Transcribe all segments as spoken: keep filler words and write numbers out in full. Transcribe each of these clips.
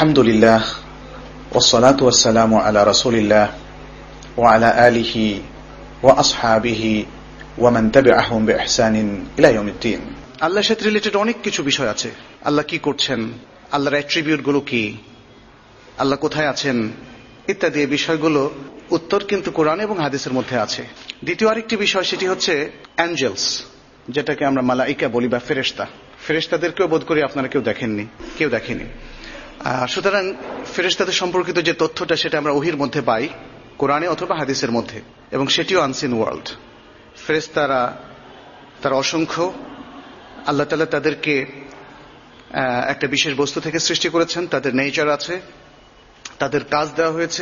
আলহামদুলিল্লাহ ওয়াসসালাতু ওয়াসসালামু আলা রাসূলিল্লাহ ওয়া আলা আলিহি ওয়া আসহাবিহি ওয়া মান তাবি'আহুম বিইহসানিন ইলা ইয়াউমিদ্দিন। আল্লাহর সাথে রিলেটেড অনেক কিছু বিষয় আছে। আল্লাহ কি করছেন, আল্লাহর অ্যাট্রিবিউট গুলো কি, আল্লাহ কোথায় আছেন ইত্যাদি বিষয়গুলো উত্তর কিন্তু কোরআন এবং হাদিসের মধ্যে আছে। দ্বিতীয় আরেকটি বিষয়, সেটি হচ্ছে অ্যাঞ্জেলস, যেটাকে আমরা মালাইকা বলি বা ফেরেশতা। ফেরেশতাদেরকেও বোধ করি আপনারা কেউ দেখেননি, কেউ দেখেনি। সুতরাং ফেরেশতাদের সম্পর্কিত যে তথ্যটা সেটা আমরা ওহীর মধ্যে পাই, কোরআনে অথবা হাদিসের মধ্যে, এবং সেটিও আনসিন ওয়ার্ল্ড। ফেরেশতারা তারা অসংখ্য, আল্লাহ তাআলা তাদেরকে একটা বিশেষ বস্তু থেকে সৃষ্টি করেছেন, তাদের নেচার আছে, তাদের কাজ দেওয়া হয়েছে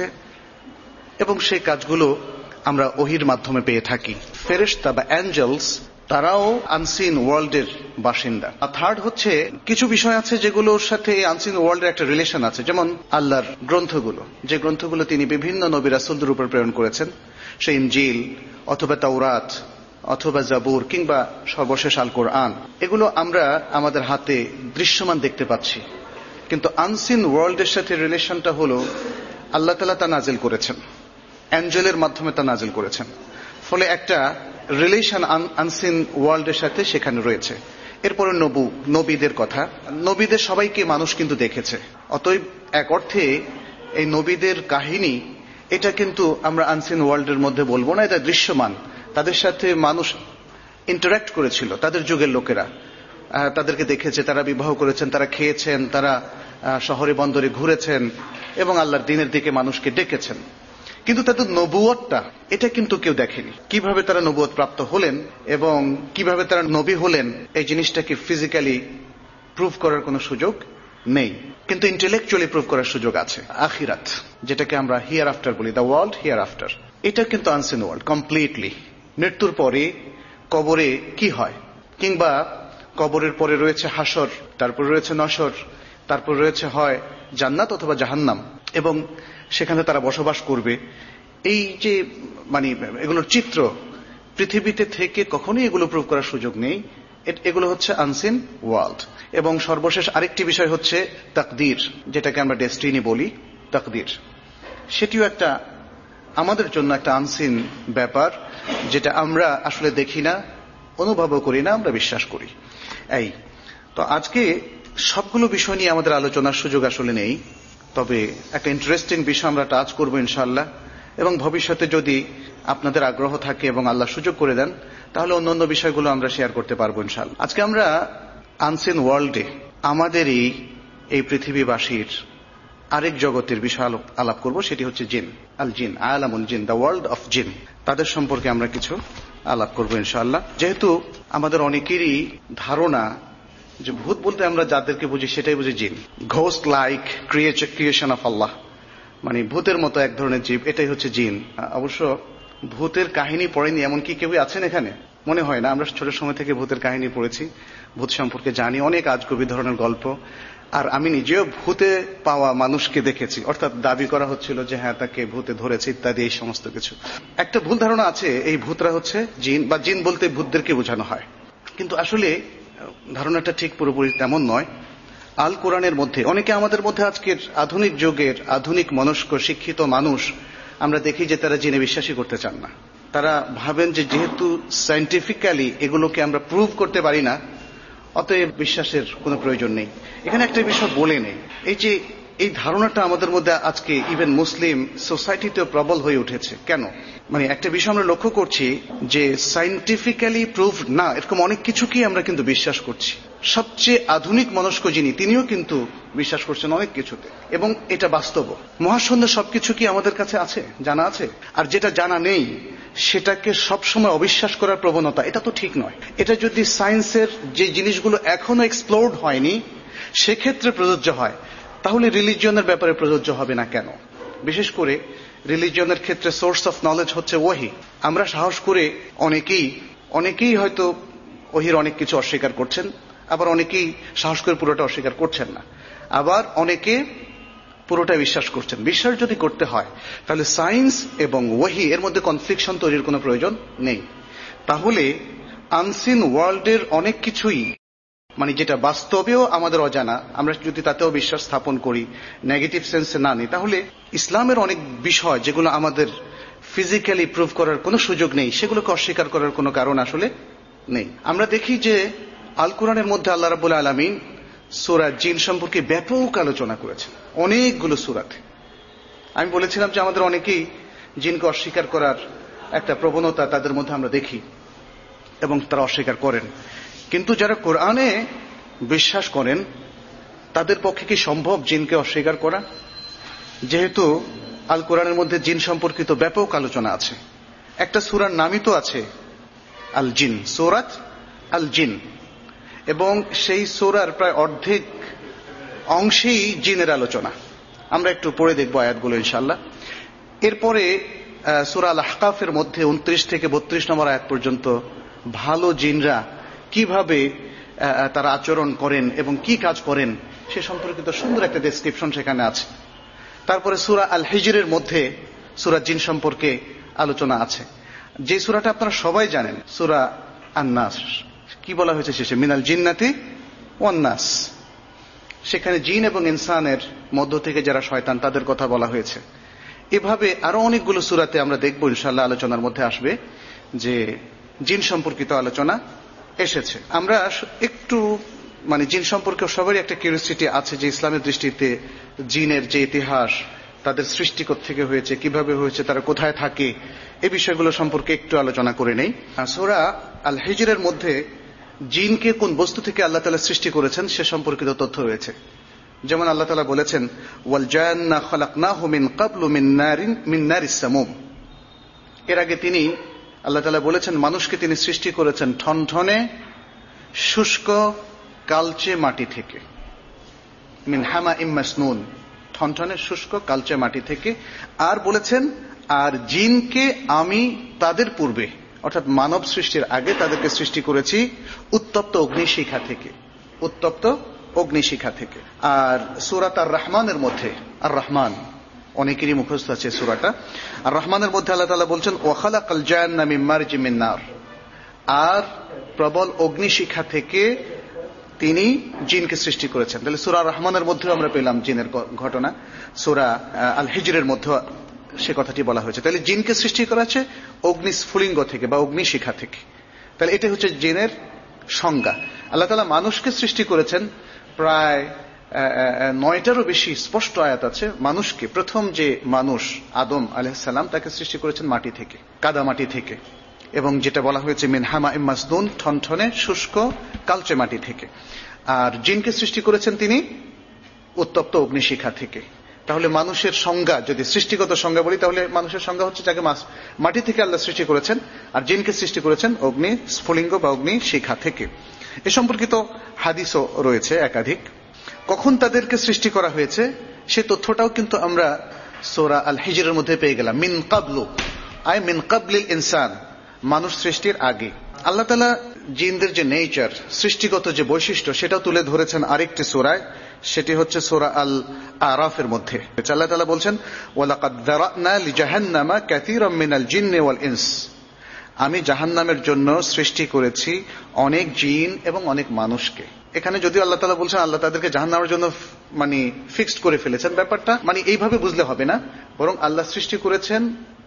এবং সেই কাজগুলো আমরা ওহীর মাধ্যমে পেয়ে থাকি। ফেরেশতা বা অ্যাঞ্জেলস তারাও আনসিন ওয়ার্ল্ডের বাসিন্দা। আর থার্ড হচ্ছে কিছু বিষয় আছে যেগুলোর সাথে আনসিন ওয়ার্ল্ডের একটা রিলেশন আছে, যেমন আল্লাহর গ্রন্থগুলো, যে গ্রন্থগুলো তিনি বিভিন্ন নবী রাসূলদের উপর প্রেরণ করেছেন, সেই ইনজিল অথবা তাওরাত অথবা জাবুর কিংবা সর্বশেষ আল কোরআন, এগুলো আমরা আমাদের হাতে দৃশ্যমান দেখতে পাচ্ছি, কিন্তু আনসিন ওয়ার্ল্ডের সাথে রিলেশনটা হলো আল্লাহ তাআলা তা নাজিল করেছেন, অ্যাঞ্জেলের মাধ্যমে তা নাজিল করেছেন, ফলে একটা রিলেশন আনসিন ওয়ার্ল্ডের সাথে সেখানে রয়েছে। এরপরে নবু নবীদের কথা, নবীদের সবাইকে মানুষ কিন্তু দেখেছে, অতএব এক অর্থে এই নবীদের কাহিনী এটা কিন্তু আমরা আনসিন ওয়ার্ল্ডের মধ্যে বলবো না, এটা দৃশ্যমান। তাদের সাথে মানুষ ইন্টারঅ্যাক্ট করেছিল, তাদের যুগের লোকেরা তাদেরকে দেখেছে, তারা বিবাহ করেছেন, তারা খেয়েছেন, তারা শহরে বন্দরে ঘুরেছেন এবং আল্লাহর দ্বীনের দিকে মানুষকে ডেকেছেন, কিন্তু তাদের নবুয়তটা এটা কিন্তু কেউ দেখেনি। কিভাবে তারা নবুয়ত প্রাপ্ত হলেন এবং কিভাবে তারা নবী হলেন, এই জিনিসটাকে ফিজিক্যালি প্রুভ করার কোনো সুযোগ নেই, কিন্তু ইন্টেলেকচুয়ালি প্রুভ করার সুযোগ আছে। আখিরাত, যেটাকে আমরা হিয়ার আফটার বলি, দ্য ওয়ার্ল্ড হিয়ার আফটার, এটা কিন্তু আনসিন ওয়ার্ল্ড কমপ্লিটলি। মৃত্যুর পরে কবরে কি হয়, কিংবা কবরের পরে রয়েছে হাসর, তারপর রয়েছে নশর, তারপর রয়েছে হয় জান্নাত অথবা জাহান্নাম, এবং সেখানে তারা বসবাস করবে, এই যে মানে এগুলোর চিত্র পৃথিবীতে থেকে কখনোই এগুলো প্রুভ করার সুযোগ নেই। এগুলো হচ্ছে আনসিন ওয়ার্ল্ড। এবং সর্বশেষ আরেকটি বিষয় হচ্ছে তাকদীর, যেটাকে আমরা ডেস্টিনি বলি, তাকদীর, সেটিও একটা আমাদের জন্য একটা আনসিন ব্যাপার, যেটা আমরা আসলে দেখি না, অনুভবও করি না, আমরা বিশ্বাস করি। এই তো আজকে সবগুলো বিষয় নিয়ে আমাদের আলোচনার সুযোগ আসলে নেই, তবে একটা ইন্টারেস্টিং বিষয় আমরা টাচ করবো ইনশাআল্লাহ, এবং ভবিষ্যতে যদি আপনাদের আগ্রহ থাকে এবং আল্লাহ সুযোগ করে দেন তাহলে অন্যান্য বিষয়গুলো আমরা শেয়ার করতে পারবো ইনশাআল্লাহ। আজকে আমরা আনসিন ওয়ার্ল্ডে আমাদেরই এই পৃথিবীবাসীর আরেক জগতের বিষয় আলাপ করব, সেটি হচ্ছে জিন, আল জিন, আলামুল জিন, দ্য ওয়ার্ল্ড অফ জিন। তাদের সম্পর্কে আমরা কিছু আলাপ করব ইনশাআল্লাহ। যেহেতু আমাদের অনেকেরই ধারণা যে ভূত বলতে আমরা যাদেরকে বুঝি সেটাই বুঝি jinn, ghost like creation of Allah, মানে ভূতের মতো এক ধরনের জীব, এটাই হচ্ছে জিন। অবশ্য ভূতের কাহিনী পড়েনি এমন কি কেউ আছেন এখানে? মনে হয় না। আমরা ছোট সময় থেকে ভূতের কাহিনী পড়েছি, ভূত সম্পর্কে জানি, অনেক আজগুবি ধরনের গল্প। আর আমি নিজেও ভূতে পাওয়া মানুষকে দেখেছি, অর্থাৎ দাবি করা হচ্ছিল যে হ্যাঁ তাকে ভূতে ধরেছে ইত্যাদি, এই সমস্ত কিছু। একটা ভুল ধারণা আছে এই ভূতরা হচ্ছে জিন, বা জিন বলতে ভূতদেরকে বোঝানো হয়, কিন্তু আসলে ধারণাটা ঠিক পুরোপুরি তেমন নয়। আল কোরআনের মধ্যে অনেকে আমাদের মধ্যে আজকের আধুনিক যুগের আধুনিক মনস্ক শিক্ষিত মানুষ আমরা দেখি যে তারা জিনে বিশ্বাসই করতে চান না। তারা ভাবেন যে যেহেতু সায়েন্টিফিক্যালি এগুলোকে আমরা প্রুভ করতে পারি না, অতএব বিশ্বাসের কোনো প্রয়োজন নেই। এখানে একটা বিষয় বলে নেই, এই যে এই ধারণাটা আমাদের মধ্যে আজকে ইভেন মুসলিম সোসাইটিতেও প্রবল হয়ে উঠেছে। কেন? মানে একটা বিষয় আমরা লক্ষ্য করছি যে সায়েন্টিফিক্যালি প্রুভ না এরকম অনেক কিছুকেই আমরা কিন্তু বিশ্বাস করছি। সবচেয়ে আধুনিক মনস্ক যিনি, তিনিও কিন্তু বিশ্বাস করছেন অনেক কিছুতে, এবং এটা বাস্তব। মহাশূন্য সবকিছু কি আমাদের কাছে আছে, জানা আছে? আর যেটা জানা নেই সেটাকে সবসময় অবিশ্বাস করার প্রবণতা, এটা তো ঠিক নয়। এটা যদি সায়েন্সের যে জিনিসগুলো এখনো এক্সপ্লোরড হয়নি সেক্ষেত্রে প্রযোজ্য হয়, তাহলে রিলিজিয়নের ব্যাপারে প্রযোজ্য হবে না কেন? বিশেষ করে রিলিজিয়নের ক্ষেত্রে সোর্স অফ নলেজ হচ্ছে ওহী। আমরা সাহস করে অনেকেই অনেকেই হয়তো ওহীর অনেক কিছু অস্বীকার করছেন, আবার অনেকেই সাহস করে পুরোটা অস্বীকার করছেন না, আবার অনেকে পুরোটা বিশ্বাস করছেন। বিশ্বাস যদি করতে হয় তাহলে সায়েন্স এবং ওহী এর মধ্যে কনফ্লিকশন তৈরির কোনো প্রয়োজন নেই। তাহলে আনসিন ওয়ার্ল্ডের অনেক কিছুই মানে যেটা বাস্তবেও আমাদের অজানা, আমরা যদি তাতেও বিশ্বাস স্থাপন করি, নেগেটিভ সেন্সে না নিই, তাহলে ইসলামের অনেক বিষয় যেগুলো আমাদের ফিজিক্যালি প্রুভ করার কোনো সুযোগ নেই, সেগুলোকে অস্বীকার করার কোনো কারণ আসলে নেই। আমরা দেখি যে আল কোরআনের মধ্যে আল্লাহ রাব্বুল আলামিন সূরা জিন সম্পর্কে ব্যাপক আলোচনা করেছেন অনেকগুলো সূরাতে। আমি বলেছিলাম যে আমাদের অনেকেই জিনকে অস্বীকার করার একটা প্রবণতা তাদের মধ্যে আমরা দেখি এবং তারা অস্বীকার করেন। কিন্তু যারা কোরআনে বিশ্বাস করেন তাদের পক্ষে কি সম্ভব জিনকে অস্বীকার করা? যেহেতু আল কোরআনের মধ্যে জিন সম্পর্কিত ব্যাপক আলোচনা আছে। একটা সূরার নামই তো আছে আল জিন, সূরাত আল জিন, এবং সেই সূরার প্রায় অর্ধেক অংশেই জিনের আলোচনা। আমরা একটু পড়ে দেখব আয়াতগুলো ইনশাআল্লাহ। এরপরে সূরা আল আহকাফের মধ্যে উনত্রিশ থেকে বত্রিশ নম্বর আয়াত পর্যন্ত ভালো জিনরা কিভাবে তারা আচরণ করেন এবং কি কাজ করেন সে সম্পর্কিত সুন্দর একটা ডেসক্রিপশন সেখানে আছে। তারপরে সূরা আল হিজরের মধ্যে সূরা জিন সম্পর্কে আলোচনা আছে, যে সূরাটা আপনারা সবাই জানেন, সূরা আন-নাস। কি বলা হয়েছে শেষে? মিনাল জিন্নাতি ওয়ান নাস। সেখানে জিন এবং ইনসানের মধ্য থেকে যারা শয়তান তাদের কথা বলা হয়েছে। এভাবে আরো অনেকগুলো সূরাতে আমরা দেখব ইনশাআল্লাহ, আলোচনার মধ্যে আসবে যে জিন সম্পর্কিত আলোচনা এসেছে। আমরা একটু মানে জিন সম্পর্কে সবারই একটা কিউরিওসিটি আছে যে ইসলামের দৃষ্টিতে জিনের যে ইতিহাস, তাদের সৃষ্টি থেকে হয়েছে, কিভাবে হয়েছে, তারা কোথায় থাকে, এই বিষয়গুলো সম্পর্কে একটু আলোচনা করে নেই। সূরা আল হিজরের মধ্যে জিনকে কোন বস্তু থেকে আল্লাহ তাআলা সৃষ্টি করেছেন সে সম্পর্কিত তথ্য রয়েছে। যেমন আল্লাহ তাআলা বলেছেন ওয়াল জান্না খালাকনাহু মিন ক্বাবলু মিন নারিন মিন নারিস সামুম। এর আগে তিনি আল্লাহ তাআলা বলেছেন মানুষকে তিনি সৃষ্টি করেছেন ঠনঠনে শুষ্ক কালচে মাটি থেকে, মিন হামা ইম মাসনুন, ঠনঠনে শুষ্ক কালচে মাটি থেকে। আর বলেছেন আর জিনকে আমি তাদের পূর্বে অর্থাৎ মানব সৃষ্টির আগে তাদেরকে সৃষ্টি করেছি উত্তপ্ত অগ্নিশিখা থেকে, উত্তপ্ত অগ্নিশিখা থেকে। আর সূরাত আর রহমানের মধ্যে, আর রহমান অনেকেরই মুখস্থ আছে সূরাটা, আর রহমানের মধ্যে আল্লাহ তাআলা বলছেন ওয়া খালাকাল জান্না মিন মারজিম মিন নার, আর প্রবল অগ্নিশিখা থেকে তিনি জিনকে সৃষ্টি করেছেন। তাহলে সূরা রহমানের মধ্যেও আমরা পেলাম জিনের ঘটনা, সূরা আল হিজরের মধ্যে সে কথাটি বলা হয়েছে। তাহলে জিনকে সৃষ্টি করা হয়েছে অগ্নিস্ফুলিঙ্গ থেকে বা অগ্নিশিখা থেকে। তাহলে এটা হচ্ছে জিনের সংজ্ঞা। আল্লাহ তাআলা মানুষকে সৃষ্টি করেছেন প্রায় নয়টারও বেশি স্পষ্ট আয়াত আছে। মানুষকে, প্রথম যে মানুষ আদম আলাইহিস সালাম, তাকে সৃষ্টি করেছেন মাটি থেকে, কাদা মাটি থেকে, এবং যেটা বলা হয়েছে মিন হামা ইম মাসনুন, ঠনঠনে শুষ্ক কালচে মাটি থেকে। আর জিনকে সৃষ্টি করেছেন তিনি উত্তপ্ত অগ্নিশিখা থেকে। তাহলে মানুষের সংজ্ঞা, যদি সৃষ্টিগত সংজ্ঞা বলি, তাহলে মানুষের সংজ্ঞা হচ্ছে যাকে মাটি থেকে আল্লাহ সৃষ্টি করেছেন, আর জিনকে সৃষ্টি করেছেন অগ্নি স্ফুলিঙ্গ বা অগ্নি শিখা থেকে। এ সম্পর্কিত হাদিসও রয়েছে একাধিক। কখন তাদেরকে সৃষ্টি করা হয়েছে সে তথ্যটাও কিন্তু আমরা সূরা আল হিজরের মধ্যে পেয়ে গেলাম। মিন ক্বাবলু আই মিন ক্বাবলিল ইনসান, মানুষ সৃষ্টির আগে। আল্লাহ তাআলা জিনদের যে নেচার, সৃষ্টিগত যে বৈশিষ্ট্য, সেটাও তুলে ধরেছেন আরেকটি সূরায়, সেটি হচ্ছে সূরা আল আরাফের মধ্যে। আল্লাহ তাআলা বলছেন ওয়ালাকাদ যারানা লিজাহান্নামা কাসীরাম মিনাল জিন্নি ওয়াল ইনস, আমি জাহান্নামের জন্য সৃষ্টি করেছি অনেক জিন এবং অনেক মানুষকে। এখানে যদিও আল্লাহ তাআলা বলছেন আল্লাহ তাদেরকে জাহান্নামের জন্য মানে ফিক্সড করে ফেলেছেন, ব্যাপারটা মানে এইভাবে বুঝলে হবে না, বরং আল্লাহ সৃষ্টি করেছেন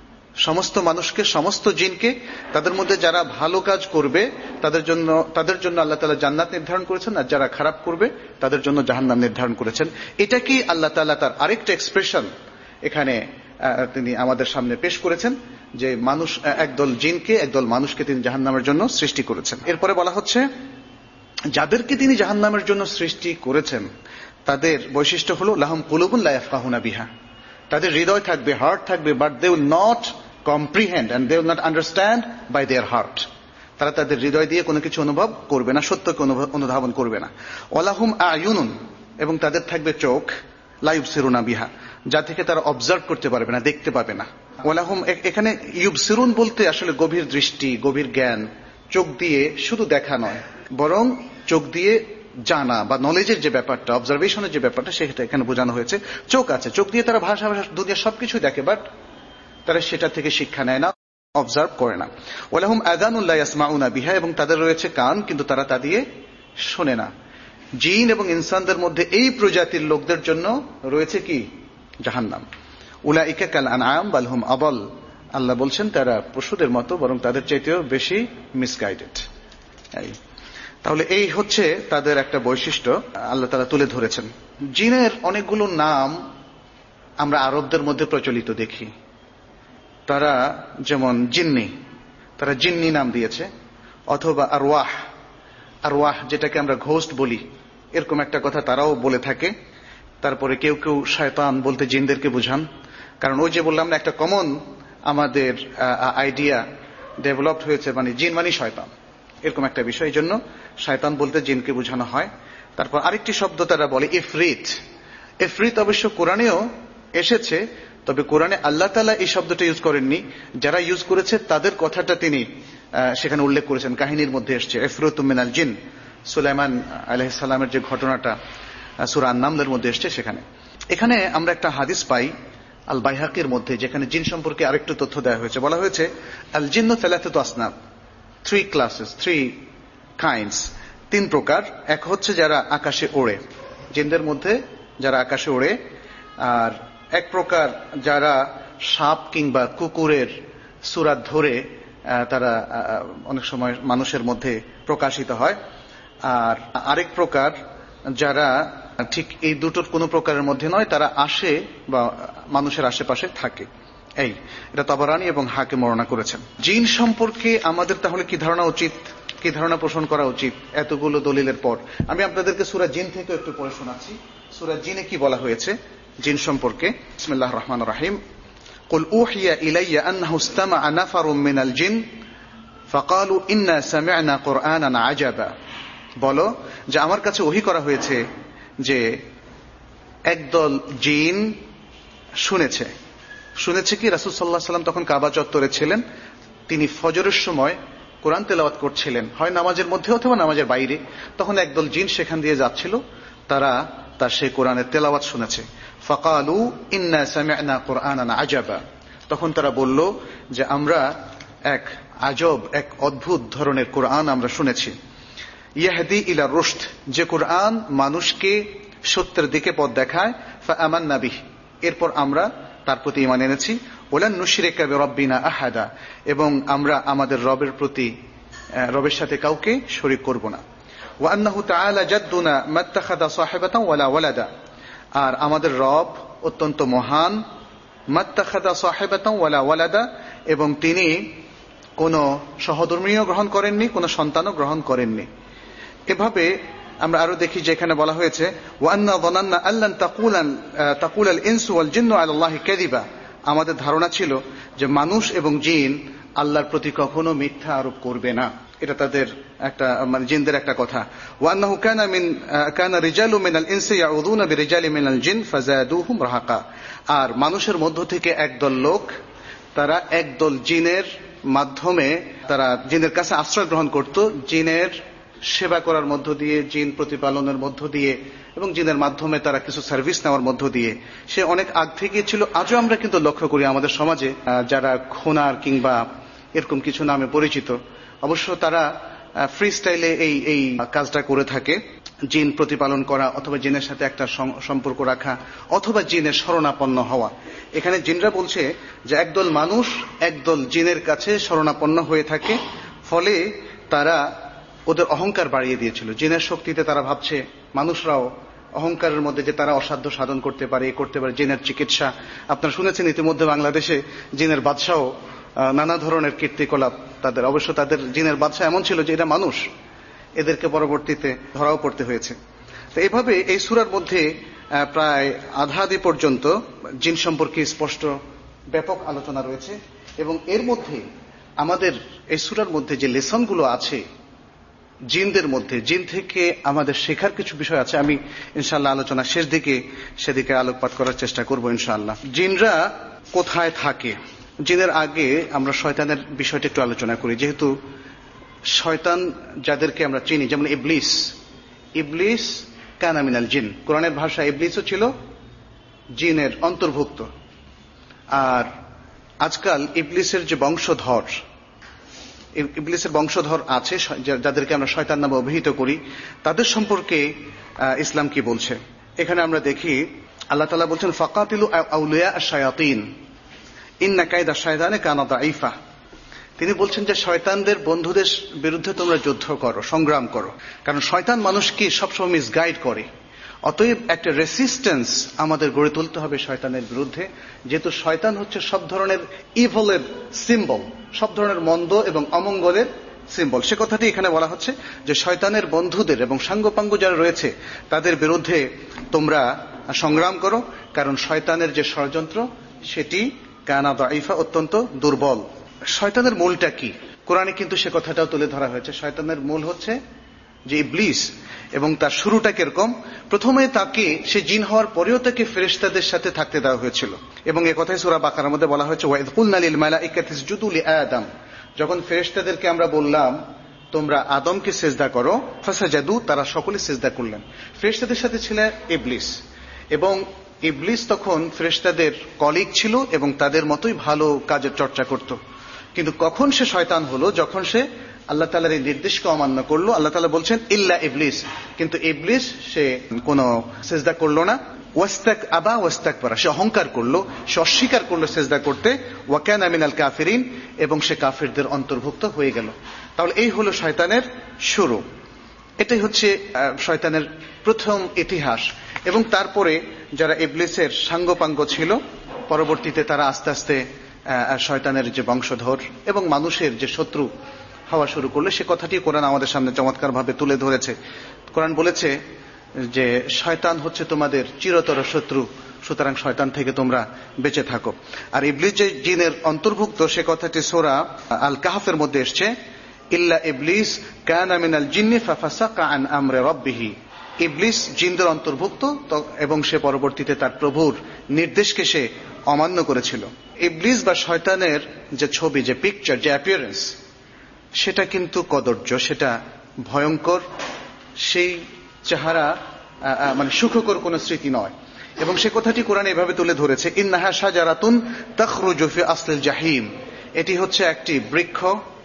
সমস্ত মানুষকে, সমস্ত জিনকে। তাদের মধ্যে যারা ভালো কাজ করবে তাদের জন্য তাদের জন্য আল্লাহ তাআলা জান্নাত নির্ধারণ করেছেন, আর যারা খারাপ করবে তাদের জন্য জাহান্নাম নির্ধারণ করেছেন। এটা কি আল্লাহ তাআলা তার আরেকটা এক্সপ্রেশন এখানে তিনি আমাদের সামনে পেশ করেছেন, যে মানুষ, একদল জিনকে একদল মানুষকে তিনি জাহান্নামের জন্য সৃষ্টি করেছেন। এরপরে বলা হচ্ছে যাদেরকে তিনি জাহান্নামের জন্য সৃষ্টি করেছেন তাদের বৈশিষ্ট্য হলো লাহুম কুলুবুন লা ইয়াফকাহুনা বিহা, তাদের হৃদয় থাকবে, হার্ট থাকবে, but they will not comprehend and they will not understand by their heart. তারা তাদের হৃদয় দিয়ে কোনো কিছু অনুভব করবে না, সত্যকে অনুধাবন করবে না। ওয়ালাহুম আয়ুনুন, এবং তাদের থাকবে চোখ, লা ইউবসিরুনা বিহা, যা থেকে তারা অবজার্ভ করতে পারবে না, দেখতে পাবে না। ওয়ালাহুম, এখানে ইউবসিরুন বলতে আসলে গভীর দৃষ্টি, গভীর জ্ঞান, চোখ দিয়ে শুধু দেখা নয়, বরং চোখ দিয়ে জানা বা নলেজের যে ব্যাপারটা, অবজারভেশনের যে ব্যাপারটা, সেটা এখানে বোঝানো হয়েছে। চোখ আছে, চোখ দিয়ে তারা ভাষা ভাষা দুনিয়া সবকিছু দেখে, বাট তারা সেটা থেকে শিক্ষা নেয় না, অবজার্ভ করে না। ওয়ালাহুম আযানুন লা ইয়াসমাউনা বিহা, এবং তাদের রয়েছে কান, কিন্তু তারা তা দিয়ে শোনে না। জিন এবং ইনসানদের মধ্যে এই প্রজাতির লোকদের জন্য রয়েছে কি? জাহান্নাম। উলাইকা কাল আনআম বাল হুম আদাল, আল্লাহ বলছেন তারা পশুদের মতো, বরং তাদের চাইতেও বেশি মিসগাইডেড। তাহলে এই হচ্ছে তাদের একটা বৈশিষ্ট্য আল্লাহ তাআলা তুলে ধরেছেন। জিনের অনেকগুলো নাম আমরা আরবদের মধ্যে প্রচলিত দেখি। তারা যেমন জিন্নি, তারা জিন্নি নাম দিয়েছে, অথবা আরওয়াহ, আরওয়াহ যেটাকে আমরা ঘোস্ট বলি, এরকম একটা কথা তারাও বলে থাকে। তারপরে কেউ কেউ শয়তান বলতে জিনদেরকে বুঝান, কারণ ওই যে বললাম না, একটা কমন আমাদের আইডিয়া ডেভেলপড হয়েছে, মানে জিন মানে শয়তান, এরকম একটা বিষয়। এই জন্য শয়তান বলতে জিনকে বোঝানো হয়। তারপর আরেকটি শব্দ তারা বলে ইফরিত। ইফরিত অবশ্য কোরআনেও এসেছে, তবে কোরআনে আল্লাহ তাআলা এই শব্দটা ইউজ করেননি, যারা ইউজ করেছে তাদের কথাটা তিনি সেখানে উল্লেখ করেছেন। কাহিনীর মধ্যে এসছে ইফরিতুম মিনাল জিন, সুলাইমান আলাইহিস সালামের যে ঘটনাটা সূরা আন-নামলের মধ্যে এসছে সেখানে। এখানে আমরা একটা হাদিস পাই আল বাইহাকির মধ্যে, যেখানে জিন সম্পর্কে আরেকটু তথ্য দেওয়া হয়েছে। বলা হয়েছে আল জিন্নু সালাসাতু আসনাফ, থ্রি ক্লাসেস, থ্রি কাইন্ডস, তিন প্রকার। এক হচ্ছে যারা আকাশে ওড়ে, জিনদের মধ্যে যারা আকাশে ওড়ে। আর এক প্রকার যারা সাপ কিংবা কুকুরের সূরা ধরে তারা অনেক সময় মানুষের মধ্যে প্রকাশিত হয়। আর আরেক প্রকার যারা ঠিক এই দুটোর কোনো প্রকারের মধ্যে নয়, তারা আসে বা মানুষের আশেপাশে থাকে। এই এটা তাবারানী এবং হাকিম বর্ণনা করেছেন। জিন সম্পর্কে আমাদের তাহলে কি ধারণা উচিত, কি ধারণা পোষণ করা উচিত এতগুলো দলিলের পর? আমি আপনাদেরকে সূরা জিন থেকে একটু পড়ে শোনাচ্ছি। সূরা জিনে কি বলা হয়েছে জিন সম্পর্কে। বিসমিল্লাহির রহমানির রহিম। কুল উহিয়া ইলাইয়া আন্নাহু ইসতামা'a নাফারুম মিনাল জিন ফাকালু ইন্না সামি'না কুরআনান আজাবা। বলো যে আমার কাছে ওহী করা হয়েছে যে একদল জিন শুনেছে। শুনেছে কি? রাসূল সাল্লাল্লাহু আলাইহি ওয়াসাল্লাম তখন কাবা চত্বরে ছিলেন, তিনি ফজরের সময় কোরআন তেলাওয়াত করছিলেন, হয় নামাজের মধ্যে অথবা নামাজের বাইরে। তখন একদল জিন সেখান দিয়ে যাচ্ছিল, তারা তার সেই কোরআনের তেলাওয়াত শুনেছে। ফাকালু ইন্না সামি'না কুরআনান আজাবা। তখন তারা বলল যে আমরা এক আজব, এক অদ্ভুত ধরনের কোরআন আমরা শুনেছি। ইয়াহদি ইলা রুশদ, যে কোরআন মানুষকে সত্যের দিকে পথ দেখায়। ফাআমান্না বিহি, এরপর আমরা তার প্রতি ঈমান এনেছি। ওয়ালান নুশরিকা বিরাব্বিনা আহাদা, এবং আমরা আমাদের রবের প্রতি, রবের সাথে কাউকে শরীক করব না। ওয়া আন্নাহু তাআলা জাদ্দুনা মাত্তাখাযা সাহিবাতান ওয়ালা ওয়ালাদা, আর আমাদের রব অত্যন্ত মহান। মাত্তাখাযা সাহিবাতান ওয়ালা ওয়ালাদা, এবং তিনি কোনো সহধর্মীয় গ্রহণ করেননি, কোনো সন্তানও গ্রহণ করেননি। এভাবে আমরা আরো দেখি যে এখানে বলা হয়েছে ওয়া আন্না যানান্না আল্লান তাকুলান তাকুলাল ইনসু ওয়াল জিন্নু আলাল্লাহি কাযিবা, আমাদের ধারণা ছিল যে মানুষ এবং জিন আল্লাহর প্রতি কখনো মিথ্যা আরোপ করবে না। এটা তাদের একটা, মানে জিনদের একটা কথা। ওয়া আন্নাহু কানা মিন কানা রিজালু মিনাল ইনসি ইয়াউযুনা বিরিজালি মিনাল জিন ফাযাদুহুম রাহাকা, আর মানুষের মধ্য থেকে একদল লোক তারা একদল জিনের মাধ্যমে তারা জিনের কাছে আশ্রয় গ্রহণ করত, জিনের সেবা করার মধ্য দিয়ে, জিন প্রতিপালনের মধ্য দিয়ে, এবং জিনের মাধ্যমে তারা কিছু সার্ভিস নেওয়ার মধ্য দিয়ে। সে অনেক আগ থেকে ছিল। আজও আমরা কিন্তু লক্ষ্য করি আমাদের সমাজে যারা খোনার কিংবা এরকম কিছু নামে পরিচিত, অবশ্য তারা ফ্রি স্টাইলে এই এই কাজটা করে থাকে, জিন প্রতিপালন করা অথবা জিনের সাথে একটা সম্পর্ক রাখা অথবা জিনের শরণাপন্ন হওয়া। এখানে জিনরা বলছে যে একদল মানুষ একদল জিনের কাছে শরণাপন্ন হয়ে থাকে, ফলে তারা ওদের অহংকার বাড়িয়ে দিয়েছিল। জিনের শক্তিতে তারা ভাবছে মানুষরাও অহংকারের মধ্যে যে তারা অসাধ্য সাধন করতে পারে, করতে পারে। জিনের চিকিৎসা আপনারা শুনেছেন ইতিমধ্যে, বাংলাদেশে জিনের বাদশাও নানা ধরনের কীর্তিকলাপ তাদের। অবশ্য তাদের জিনের বাদশা এমন ছিল যে এরা মানুষ, এদেরকে পরবর্তীতে ধরাও পড়তে হয়েছে। তো এইভাবে এই সূরার মধ্যে প্রায় আধাআধি পর্যন্ত জিন সম্পর্কে স্পষ্ট ব্যাপক আলোচনা রয়েছে। এবং এর মধ্যে আমাদের এই সূরার মধ্যে যে লেসনগুলো আছে জিনদের মধ্যে, জিন থেকে আমাদের শেখার কিছু বিষয় আছে। আমি ইনশাআল্লাহ আলোচনা শেষ দিকে সেদিকে আলোকপাত করার চেষ্টা করব ইনশাআল্লাহ। জিনরা কোথায় থাকে? জিনের আগে আমরা শয়তানের বিষয়টা একটু আলোচনা করি, যেহেতু শয়তান যাদেরকে আমরা চিনি, যেমন ইবলিস। ইবলিস কানা মিনাল জিন, কোরআনের ভাষা ইবলিসও ছিল জিনের অন্তর্ভুক্ত। আর আজকাল ইবলিসের যে বংশধর ইবলিসের বংশধর আছে যাদেরকে আমরা শয়তান নামে অভিহিত করি, তাদের সম্পর্কে ইসলাম কি বলছে। এখানে আমরা দেখি আল্লাহ তাআলা বলছেন ফাকাতিলু আউলিয়া আশ-শায়াতিন ইন্না কায়দা শায়তানি কানা দাঈফা। তিনি বলছেন যে শয়তানদের বন্ধুদের বিরুদ্ধে তোমরা যুদ্ধ করো, সংগ্রাম করো, কারণ শয়তান মানুষকে সবসময় মিসগাইড করে। অতএব একটা রেসিস্টেন্স আমাদের গড়ে তুলতে হবে শয়তানের বিরুদ্ধে, যেহেতু শয়তান হচ্ছে সব ধরনের ইভলের সিম্বল, সব ধরনের মন্দ এবং অমঙ্গলের সিম্বল। সে কথাটি এখানে বলা হচ্ছে যে শয়তানের বন্ধুদের এবং সাঙ্গপাঙ্গ যারা রয়েছে তাদের বিরুদ্ধে তোমরা সংগ্রাম করো, কারণ শয়তানের যে ষড়যন্ত্র সেটি কানা দাঈফা, অত্যন্ত দুর্বল। শয়তানের মূলটা কি? কোরআনে কিন্তু সে কথাটাও তুলে ধরা হয়েছে। শয়তানের মূল হচ্ছে যে ইবলিস, এবং তার শুরুটা কিরকম? প্রথমে তাকে, সে জিন হওয়ার পরেও তাকে ফেরেশতাদের সাথে থাকতে দেওয়া হয়েছিল, এবং এ কথাই সূরা বাকারার মধ্যে বলা হয়েছে ওয়াইদ কুলনা লিল মালাইকাতি ইসজুদু লিআদম। যখন ফেরেশতাদেরকে আমরা বললাম তোমরা আদমকে সিজদা করো, ফাসাজাদু, তারা সকলে সিজদা করলেন। ফেরেশতাদের সাথে ছিল ইবলিস, এবং ইবলিস তখন ফেরেশতাদের কলিগ ছিল এবং তাদের মতোই ভালো কাজের চর্চা করত। কিন্তু কখন সে শয়তান হলো? যখন সে আল্লাহ তাআলার এই নির্দেশকে অমান্য করলো। আল্লাহ তাআলা বলছেন ইল্লা ইবলিস, কিন্তু ইবলিস সে কোনো সিজদা করলো না। ওয়াস্তাক আবা ওয়াস্তাকবারা, সে অহংকার করলো, সে অস্বীকার করলো সিজদা করতে। ওয়া কানা মিনাল কাফিরিন, এবং সে কাফিরদের অন্তর্ভুক্ত হয়ে গেল। তাহলে এই হলো শয়তানের শুরু। এটাই হচ্ছে শয়তানের প্রথম ইতিহাস। এবং তারপরে যারা ইবলিসের সাঙ্গপাঙ্গ ছিল, পরবর্তীতে তারা আস্তে আস্তে শয়তানের যে বংশধর এবং মানুষের যে শত্রু হওয়া শুরু করলো। সে কথাটি কোরআন আমাদের সামনে চমৎকার ভাবে তুলে ধরেছে। কোরআন বলেছে যে শয়তান হচ্ছে তোমাদের চিরতর শত্রু, সুতরাং শয়তান থেকে তোমরা বেঁচে থাকো। আর ইবলিস যে জিনের অন্তর্ভুক্ত সে কথাটি সূরা আল কাহফের মধ্যে এসছে, ইল্লা ইবলিস কানা মিনাল জিন্নি ফাফাসাকা আন আমরি রাব্বিহি। ইবলিস জিনদের অন্তর্ভুক্ত এবং সে পরবর্তীতে তার প্রভুর নির্দেশকে সে অমান্য করেছিল। ইবলিস বা শয়তানের যে ছবি, যে পিকচার, যে অ্যাপিয়ারেন্স, সেটা কিন্তু কদর্য, সেটা ভয়ঙ্কর। সেই চেহারা মানে সুখকর কোন স্মৃতি নয়। এবং সে কথাটি কোরআন এভাবে তুলে ধরেছে, ইন্নাহা শাজারাতুন তাখরুজু ফি আসলিল জাহিম। এটি হচ্ছে একটি বৃক্ষ,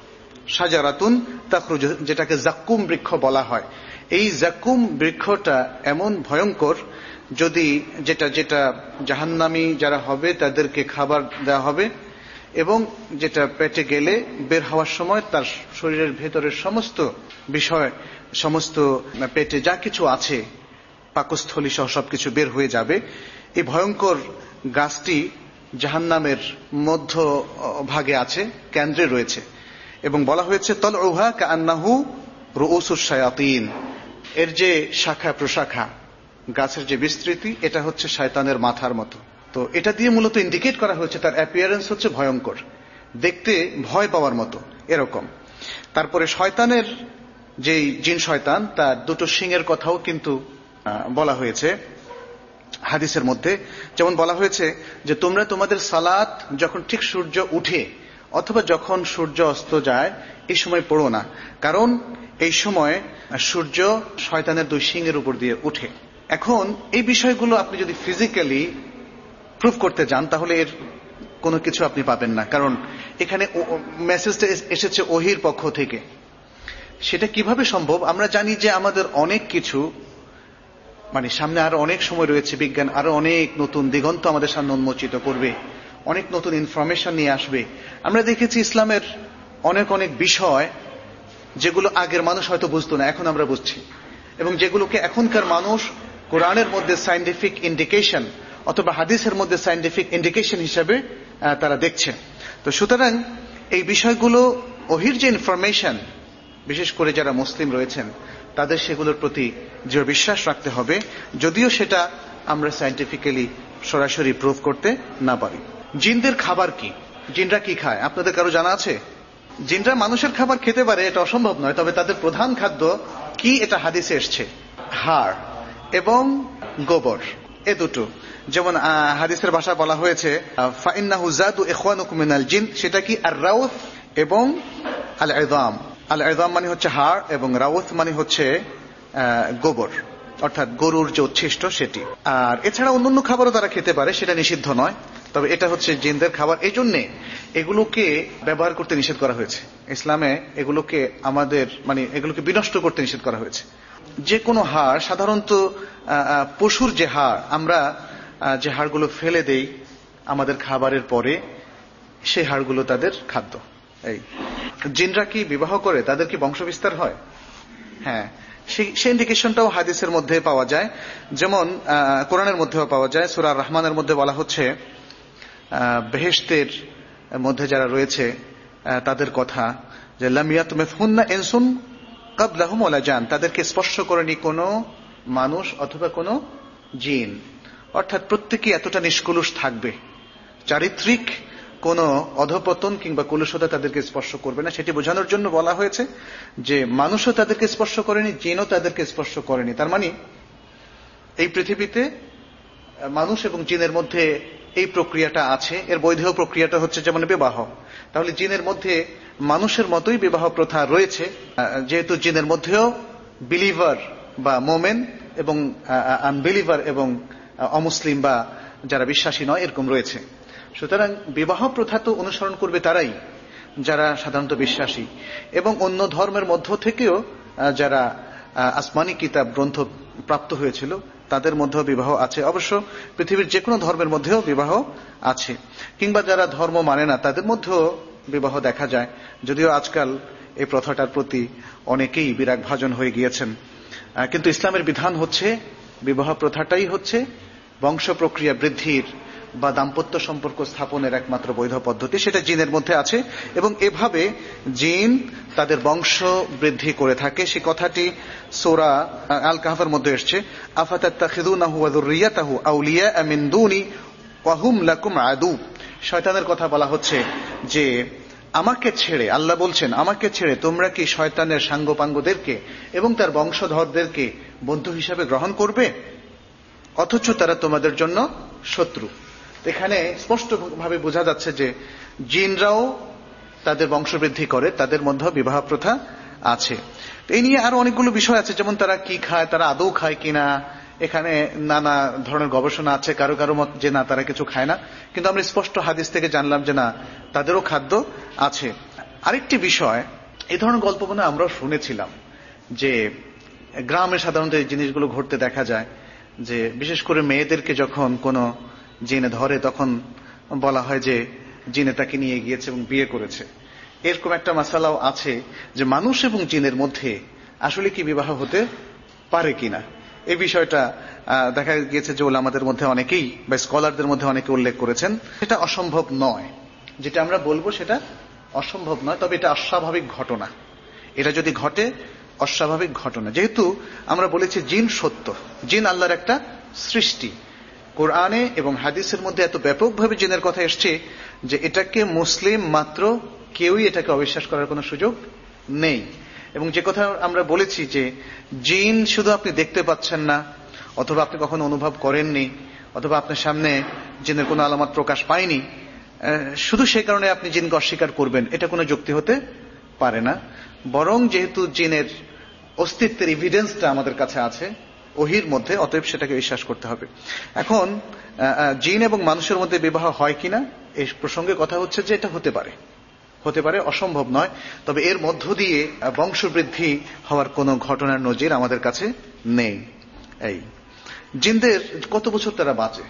শাজারাতুন তাখরুজু, যেটাকে জাক্কুম বৃক্ষ বলা হয়। এই জাক্কুম বৃক্ষটা এমন ভয়ঙ্কর, যদি যেটা যেটা জাহান্নামী যারা হবে তাদেরকে খাবার দেওয়া হবে, এবং যেটা পেটে গেলে বের হওয়ার সময় তার শরীরের ভেতরের সমস্ত বিষয়, সমস্ত পেটে যা কিছু আছে পাকস্থলী সহ সবকিছু বের হয়ে যাবে। এই ভয়ঙ্কর গাছটি জাহান্নামের মধ্য ভাগে আছে, কেন্দ্রে রয়েছে, এবং বলা হয়েছে তলউহা কাআন্নাহু রুউসুশ শায়াতিন। এর যে শাখা প্রশাখা, গাছের যে বিস্তৃতি, এটা হচ্ছে শয়তানের মাথার মতো। তো এটা দিয়ে মূলত ইন্ডিকেট করা হয়েছে তার অ্যাপিয়ারেন্স হচ্ছে ভয়ঙ্কর, দেখতে ভয় পাওয়ার মতো এরকম। তারপরে শয়তানের যে জিন শয়তান, তার দুটো শিংয়ের কথাও কিন্তু বলা হয়েছে হাদিসের মধ্যে। যেমন বলা হয়েছে যে তোমরা তোমাদের সালাত যখন ঠিক সূর্য উঠে অথবা যখন সূর্য অস্ত যায় এই সময় পড়ো না, কারণ এই সময় সূর্য শয়তানের দুই শিংয়ের উপর দিয়ে উঠে। এখন এই বিষয়গুলো আপনি যদি ফিজিক্যালি প্রুফ করতে যান তাহলে এর কোনো কিছু আপনি পাবেন না, কারণ এখানে মেসেজটা এসেছে ওহির পক্ষ থেকে। সেটা কিভাবে সম্ভব? আমরা জানি যে আমাদের অনেক কিছু, মানে সামনে আরো অনেক সময় রয়েছে, বিজ্ঞান আরো অনেক নতুন দিগন্ত আমাদের সামনে উন্মোচিত করবে, অনেক নতুন ইনফরমেশন নিয়ে আসবে। আমরা দেখেছি ইসলামের অনেক অনেক বিষয় যেগুলো আগের মানুষ হয়তো বুঝতো না, এখন আমরা বুঝছি, এবং যেগুলোকে এখনকার মানুষ কোরআনের মধ্যে সায়েন্টিফিক ইন্ডিকেশন অথবা হাদিসের মধ্যে সায়েন্টিফিক ইন্ডিকেশন হিসেবে তারা দেখছে। তো সুতরাং এই বিষয়গুলো, ওহির যে ইনফরমেশন, বিশেষ করে যারা মুসলিম রয়েছেন তাদের সেগুলোর প্রতি দৃঢ় বিশ্বাস রাখতে হবে, যদিও সেটা আমরা সায়েন্টিফিক্যালি সরাসরি প্রুভ করতে না পারি। জিনদের খাবার কি? জিনরা কি খায় আপনাদের কারো জানা আছে? জিনরা মানুষের খাবার খেতে পারে, এটা অসম্ভব নয়, তবে তাদের প্রধান খাদ্য কি এটা হাদিসে এসছে, হাড় এবং গোবর, এ দুটো। যেমন হাদিসের ভাষা বলা হয়েছে ফাইন্নাহু যাদু ইখওয়ানুকুম মিনাল জিন, সেটা কি আর রাউথ এবং আল ইযাম। আল ইযাম মানে হচ্ছে হাড় এবং রাউথ মানে হচ্ছে গোবর, অর্থাৎ গরুর যে উচ্ছিষ্ট সেটি। আর এছাড়া অন্যান্য খাবারও তারা খেতে পারে, সেটা নিষিদ্ধ নয়, তবে এটা হচ্ছে জিনদের খাবার। এই জন্যে এগুলোকে ব্যবহার করতে নিষেধ করা হয়েছে। ইসলামে এগুলোকে আমাদের মানে এগুলোকে বিনষ্ট করতে নিষেধ করা হয়েছে। যে কোনো হাড়, সাধারণত পশুর যে হাড়, আমরা যে হাড়গুলো ফেলে দেই আমাদের খাবারের পরে, সেই হাড়গুলো তাদের খাদ্য। এই জিনরা কি বিবাহ করে, তাদের কি বংশবিস্তার হয়? হ্যাঁ, সেই ইন্ডিকেশনটাও হাদিসের মধ্যে পাওয়া যায়, যেমন কোরআনের মধ্যেও পাওয়া যায়। সূরা রহমানের মধ্যে বলা হচ্ছে বেহেশতের মধ্যে যারা রয়েছে তাদের কথা, যে লাম ইয়াতমিথহুন্না ইনসুন ক্বাবলাহুম ওয়ালা জান, তাদেরকে স্পর্শ করেনি কোনো মানুষ অথবা কোনো জিন। অর্থাৎ প্রত্যেকেই এতটা নিষ্কলুষ থাকবে, চারিত্রিক কোনো অধপতন কিংবা কলুষতা তাদেরকে স্পর্শ করবে না। সেটি বোঝানোর জন্য বলা হয়েছে যে মানুষও তাদেরকে স্পর্শ করেনি, জিনও তাদেরকে স্পর্শ করেনি। তার মানে এই পৃথিবীতে মানুষ এবং জিনের মধ্যে এই প্রক্রিয়াটা আছে। এর বৈধ প্রক্রিয়াটা হচ্ছে যেমন বিবাহ। তাহলে জিনের মধ্যে মানুষের মতোই বিবাহ প্রথা রয়েছে, যেহেতু জিনের মধ্যেও বিলিভার বা মোমেন এবং আনবিলিভার এবং অমুসলিম বা যারা বিশ্বাসী নয় এরকম রয়েছে। সুতরাং বিবাহ প্রথা তো অনুসরণ করবে তারাই যারা সাধারণত বিশ্বাসী, এবং অন্য ধর্মের মধ্য থেকেও যারা আসমানি কিতাব গ্রন্থ প্রাপ্ত হয়েছিল তাদের মধ্যেও বিবাহ আছে। অবশ্য পৃথিবীর যে কোনো ধর্মের মধ্যেও বিবাহ আছে, কিংবা যারা ধর্ম মানে না তাদের মধ্যেও বিবাহ দেখা যায়, যদিও আজকাল এই প্রথাটার প্রতি অনেকেই বিরাগ ভাজন হয়ে গিয়েছেন। কিন্তু ইসলামের বিধান হচ্ছে বিবাহ প্রথাটাই হচ্ছে বংশ প্রক্রিয়া বৃদ্ধির বা দাম্পত্য সম্পর্ক স্থাপনের একমাত্র বৈধ পদ্ধতি। সেটা জিনের মধ্যে আছে এবং এভাবে জিন তাদের বংশ বৃদ্ধি করে থাকে। সে কথাটি সূরা আল কাহফের মধ্যে এসেছে, আফাতাত্তাখিযুনাহু ওয়া যুররিয়াতাহু আউলিয়া মিন দুনি ওয়া হুম লাকুম আদু। শয়তানের কথা বলা হচ্ছে যে আমাকে ছেড়ে, আল্লাহ বলছেন আমাকে ছেড়ে তোমরা কি শয়তানের সাঙ্গপাঙ্গদেরকে এবং তার বংশধরদেরকে বন্ধু হিসাবে গ্রহণ করবে, অথচ তারা তোমাদের জন্য শত্রু। এখানে স্পষ্টভাবে বোঝা যাচ্ছে যে জিনরাও তাদের বংশবৃদ্ধি করে, তাদের মধ্যে বিবাহ প্রথা আছে। এই নিয়ে আরো অনেকগুলো বিষয় আছে, যেমন তারা কি খায়, তারা আদৌ খায় কিনা, এখানে নানা ধরনের গবেষণা আছে। কারো কারো মত যে না তারা কিছু খায় না, কিন্তু আমরা স্পষ্ট হাদিস থেকে জানলাম যে না তাদেরও খাদ্য আছে। আরেকটি বিষয়, এই ধরনের গল্প মনে আমরাও শুনেছিলাম যে গ্রামে সাধারণত এই জিনিসগুলো ঘটতে দেখা যায়, যে বিশেষ করে মেয়েদেরকে যখন কোনো জিনে ধরে তখন বলা হয় যে জিনে তাকে নিয়ে গিয়েছে এবং বিয়ে করেছে। এরকম একটা মাসালাও আছে যে মানুষ এবং জিনের মধ্যে আসলে কি বিবাহ হতে পারে কিনা। এই বিষয়টা দেখা গিয়েছে যে ওলামাদের মধ্যে অনেকেই বা স্কলারদের মধ্যে অনেকে উল্লেখ করেছেন। সেটা অসম্ভব নয়, যেটা আমরা বলবো সেটা অসম্ভব নয়, তবে এটা অস্বাভাবিক ঘটনা। এটা যদি ঘটে অস্বাভাবিক ঘটনা, যেহেতু আমরা বলেছি জিন সত্য, জিন আল্লাহর একটা সৃষ্টি। কোরআনে এবং হাদিসের মধ্যে এত ব্যাপকভাবে জিনের কথা এসছে যে এটাকে মুসলিম মাত্র কেউই এটাকে অবিশ্বাস করার কোনো সুযোগ নেই। এবং যে কথা আমরা বলেছি যে জিন শুধু আপনি দেখতে পাচ্ছেন না, অথবা আপনি কখনো অনুভব করেননি, অথবা আপনার সামনে জিনের কোনো আলামত প্রকাশ পায়নি, শুধু সেই কারণে আপনি জিনকে অস্বীকার করবেন, এটা কোনো যুক্তি হতে পারে না। বরং যেহেতু জিনের অস্তিত্বের এভিডেন্সটা আমাদের কাছে আছে ওহির মধ্যে, অতএব সেটাকে বিশ্বাস করতে হবে। এখন জিন এবং মানুষের মধ্যে বিবাহ হয় কিনা এই প্রসঙ্গে কথা হচ্ছে যে এটা হতে পারে, হতে পারে, অসম্ভব নয়। তবে এর মধ্য দিয়ে বংশবৃদ্ধি হওয়ার কোনো ঘটনার নজির আমাদের কাছে নেই। এই জিনদের কত বছর তারা বাঁচে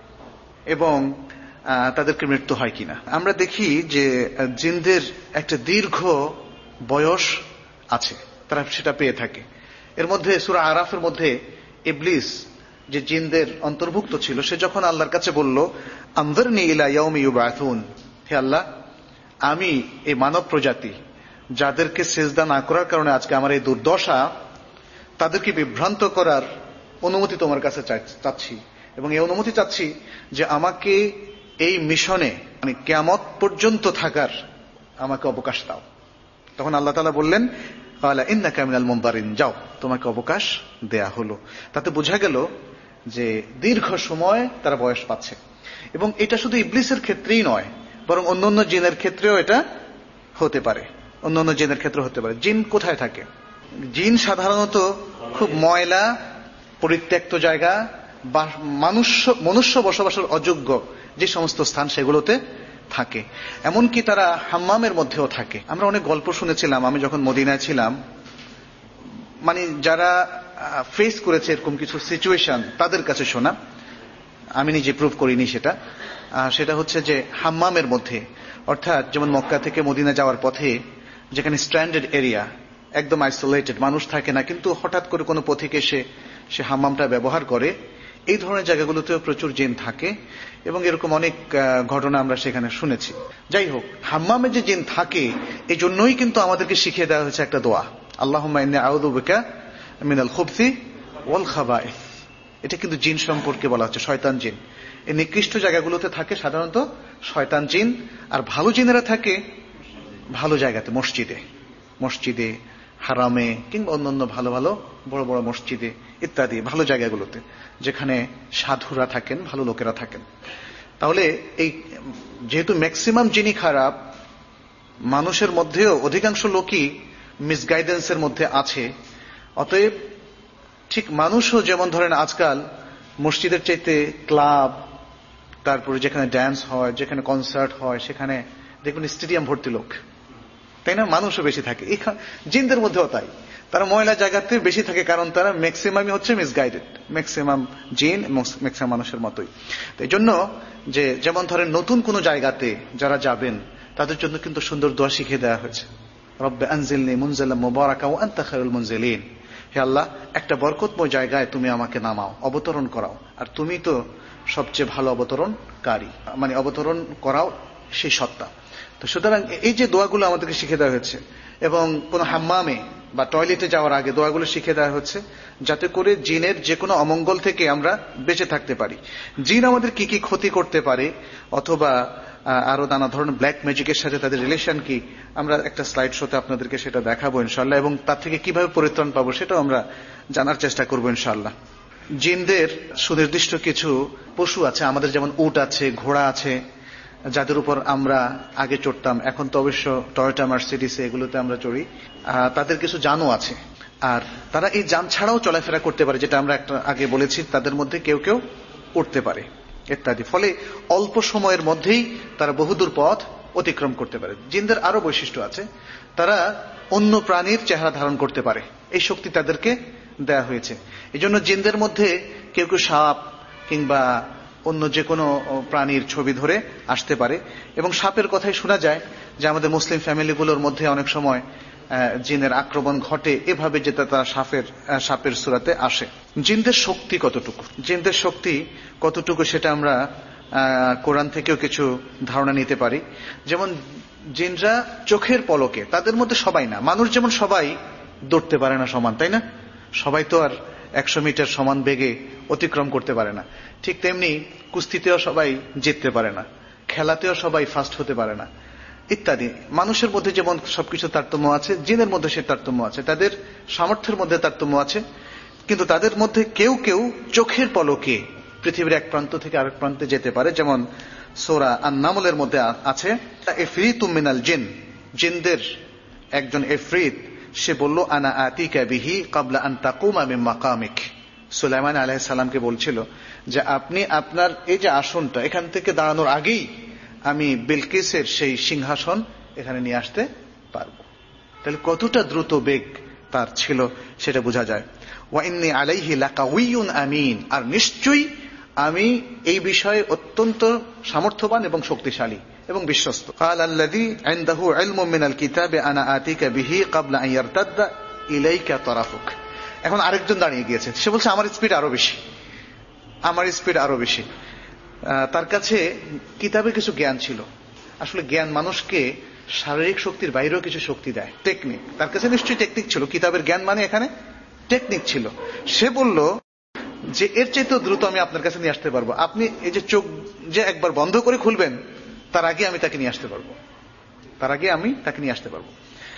এবং তাদেরকে মৃত্যু হয় কিনা আমরা দেখি যে জিনদের একটা দীর্ঘ বয়স আছে, তারা সেটা পেয়ে থাকে। এর মধ্যে সূরা আরাফের মধ্যে ইবলিস যে জিনদের অন্তর্ভুক্ত ছিল, সে যখন আল্লাহর কাছে বলল আনযিরনি ইলা ইয়াউমি ইউবআথুন, হে আল্লাহ আমি এই মানব প্রজাতি যাদেরকে সিজদা না করার কারণে আজকে আমার এই দুর্দশা, তাদেরকে বিভ্রান্ত করার অনুমতি তোমার কাছে চাচ্ছি, এবং এই অনুমতি চাচ্ছি যে আমাকে এই মিশনে মানে কিয়ামত পর্যন্ত থাকার আমাকে অবকাশ দাও। তখন আল্লাহ তাআলা বললেন ক্বালা ইন্নাকা মিনাল মুনযারিন, যাও তোমাকে অবকাশ দেয়া হলো। তাতে বোঝা গেল যে দীর্ঘ সময় তারা বয়স পাচ্ছে। এবং এটা শুধু ইবলিসের ক্ষেত্রেই নয়, বরং অন্যান্য জিনের ক্ষেত্রেও এটা হতে পারে, অন্যান্য জিনের ক্ষেত্রে হতে পারে। জিন কোথায় থাকে? জিন সাধারণত খুব ময়লা পরিত্যক্ত জায়গা বা মানুষ মনুষ্য বসবাসের অযোগ্য যে সমস্ত স্থান সেগুলোতে থাকে, এমনকি তারা হাম্মামের মধ্যেও থাকে। আমরা অনেক গল্প শুনেছিলাম আমি যখন মদিনায় ছিলাম, মানে যারা ফেস করেছে এরকম কিছু সিচুয়েশন তাদের কাছে শোনা, আমি নিজে প্রুভ করিনি সেটা। সেটা হচ্ছে যে হাম্মামের মধ্যে, অর্থাৎ যেমন মক্কা থেকে মদিনা যাওয়ার পথে যেখানে স্ট্র্যান্ডেড এরিয়া, একদম আইসোলেটেড, মানুষ থাকে না, কিন্তু হঠাৎ করে কোনো পথিক এসে সে হাম্মামটা ব্যবহার করে, এই ধরনের জায়গাগুলোতেও প্রচুর জিন থাকে এবং এরকম অনেক ঘটনা আমরা সেখানে শুনেছি। যাই হোক, হাম্মামে যে জিন থাকে এই জন্যই কিন্তু আমাদেরকে শিখিয়ে দেওয়া হয়েছে একটা দোয়া, আল্লাহুম্মা ইন্নী আউযু বিকা মিনাল খুবসি ওয়াল খাবাইস। এটা কিন্তু জিন সম্পর্কে বলা হচ্ছে, শয়তান জিন। এই নিকৃষ্ট জায়গাগুলোতে থাকে সাধারণত শয়তান জিন, আর ভালো জিনেরা থাকে ভালো জায়গাতে, মসজিদে, মসজিদে হারামে কিংবা অন্যান্য ভালো ভালো বড় বড় মসজিদে ইত্যাদি ভালো জায়গাগুলোতে, যেখানে সাধুরা থাকেন, ভালো লোকেরা থাকেন। তাহলে এই যেহেতু ম্যাক্সিমাম জিনই খারাপ, মানুষের মধ্যেও অধিকাংশ লোকই মিসগাইডেন্সের মধ্যে আছে, অতএব ঠিক মানুষও যেমন ধরেন আজকাল মসজিদের চাইতে ক্লাব, তারপরে যেখানে ড্যান্স হয়, যেখানে কনসার্ট হয়, সেখানে দেখুন স্টেডিয়াম ভর্তি লোক, তাই না? মানুষও বেশি থাকে। জিনদের মধ্যেও তাই, তারা ময়লা জায়গাতে বেশি থাকে, কারণ তারা ম্যাক্সিমামই হচ্ছে মিসগাইডেড, ম্যাক্সিমাম জিন ম্যাক্সিমাম মানুষের মতোই। এই জন্য যে যেমন ধরেন নতুন কোন জায়গাতে যারা যাবেন তাদের জন্য কিন্তু সুন্দর দোয়া শিখিয়ে দেওয়া হয়েছে, রব্বে আনজিলনি মুনজালাম মুবারাকা ওয়া আনতা খায়রুল মুনজিলিন। হে আল্লাহ, একটা বরকতময় জায়গায় তুমি আমাকে নামাও, অবতরণ করাও, আর তুমি তো সবচেয়ে ভালো অবতরণকারী, মানে অবতরণ করাও সেই সত্তা। তো সুতরাং এই যে দোয়াগুলো আমাদেরকে শিখে দেওয়া হয়েছে, এবং কোন হাম্মামে বা টয়লেটে যাওয়ার আগে দোয়াগুলো শিখে দেওয়া হচ্ছে, যাতে করে জিনের যে কোনো অমঙ্গল থেকে আমরা বেঁচে থাকতে পারি। জিন আমাদের কি কি ক্ষতি করতে পারে, অথবা আরো নানা ধরনের ব্ল্যাক ম্যাজিকের সাথে তাদের রিলেশন কি, আমরা একটা স্লাইড শোতে আপনাদেরকে সেটা দেখাবো ইনশাআল্লাহ, এবং তার থেকে কিভাবে পরিত্রাণ পাবো সেটাও আমরা জানার চেষ্টা করবো ইনশাআল্লাহ। জিনদের সুনির্দিষ্ট কিছু পশু আছে আমাদের, যেমন উট আছে, ঘোড়া আছে, যাদের উপর আমরা আগে চড়তাম, এখন তো অবশ্য টয়োটা মার্সিডিস এগুলোতে আমরা চড়ি। তাদের কিছু যানও আছে, আর তারা এই যান ছাড়াও চলাফেরা করতে পারে, যেটা আমরা একটা আগে বলেছি, তাদের মধ্যে কেউ কেউ উঠতে পারে ইত্যাদি। ফলে অল্প সময়ের মধ্যেই তারা বহুদূর পথ অতিক্রম করতে পারে। জিনদের আরো বৈশিষ্ট্য আছে, তারা অন্য প্রাণীর চেহারা ধারণ করতে পারে, এই শক্তি তাদেরকে দেয়া হয়েছে। এই জন্য জিনদের মধ্যে কেউ কেউ সাপ কিংবা অন্য যে কোনো প্রাণীর ছবি ধরে আসতে পারে, এবং সাপের কথাই শোনা যায় যে আমাদের মুসলিম ফ্যামিলিগুলোর মধ্যে অনেক সময় জিনের আক্রমণ ঘটে এভাবে, যে তারা সাপের সাপের সুরাতে আসে। জিনদের শক্তি কতটুকু, জিনদের শক্তি কতটুকু সেটা আমরা কোরআন থেকেও কিছু ধারণা নিতে পারি। যেমন জিনরা চোখের পলকে, তাদের মধ্যে সবাই না, মানুষ যেমন সবাই দৌড়তে পারে না সমান, তাই না? সবাই তো আর একশো মিটার সমান বেগে অতিক্রম করতে পারে না। ঠিক তেমনি কুস্তিতেও সবাই জিততে পারে না, খেলাতেও সবাই ফার্স্ট হতে পারে না ইত্যাদি। মানুষের মধ্যে যেমন সবকিছু তারতম্য আছে, জিনের মধ্যে সে তারতম্য আছে, তাদের সামর্থ্যের মধ্যে তারতম্য আছে, কিন্তু তাদের মধ্যে কেউ কেউ চোখের পলকে পৃথিবীর এক প্রান্ত থেকে আরেক প্রান্তে যেতে পারে। যেমন সূরা আন-নামলের মধ্যে আছে, ইফরিতুম মিনাল জিন, জিনদের একজন ইফরিত, সে বলল আনা আতিকা বিহি ক্বাবলা আন তাকুমা মিন মাকামিক। সুলাইমান আলাইহিস সালামকে বলছিল যে আপনি আপনার এই যে আসনটা, এখান থেকে দাঁড়ানোর আগেই আমি বিলকিসের সেই সিংহাসন এখানে নিয়ে আসতে পারবো। তাহলে কতটা দ্রুত বেগ তার ছিল সেটা বোঝা যায়। ওয়া ইন্নী আলাইহি লাকাউইয়ুন আমিন, আর নিশ্চয়ই আমি এই বিষয়ে অত্যন্ত সামর্থ্যবান এবং শক্তিশালী এবং বিশ্বস্ত। ক্বালা আল্লাযী ইনদাহু ইলমুম মিনাল কিতাবি আনা আতিকা বিহি ক্বাবলা আন ইয়ারতাদ্দা ইলাইকা তারাফুক। এখন আরেকজন দাঁড়িয়ে গিয়েছে, সে বলছে আমার স্পিড আরো বেশি, আমার স্পিড আরো বেশি। তার কাছে কিতাবের কিছু জ্ঞান ছিল। আসলে জ্ঞান মানুষকে শারীরিক শক্তির বাইরেও কিছু শক্তি দেয়, টেকনিক। তার কাছে নিশ্চয়ই টেকনিক ছিল, কিতাবের জ্ঞান মানে এখানে টেকনিক ছিল। সে বলল যে এর চাইতেও দ্রুত আমি আপনার কাছে নিয়ে আসতে পারবো, আপনি এই যে চোখ যে একবার বন্ধ করে খুলবেন তার আগে আমি তাকে নিয়ে আসতে পারবো, তার আগে আমি তাকে নিয়ে আসতে পারবো।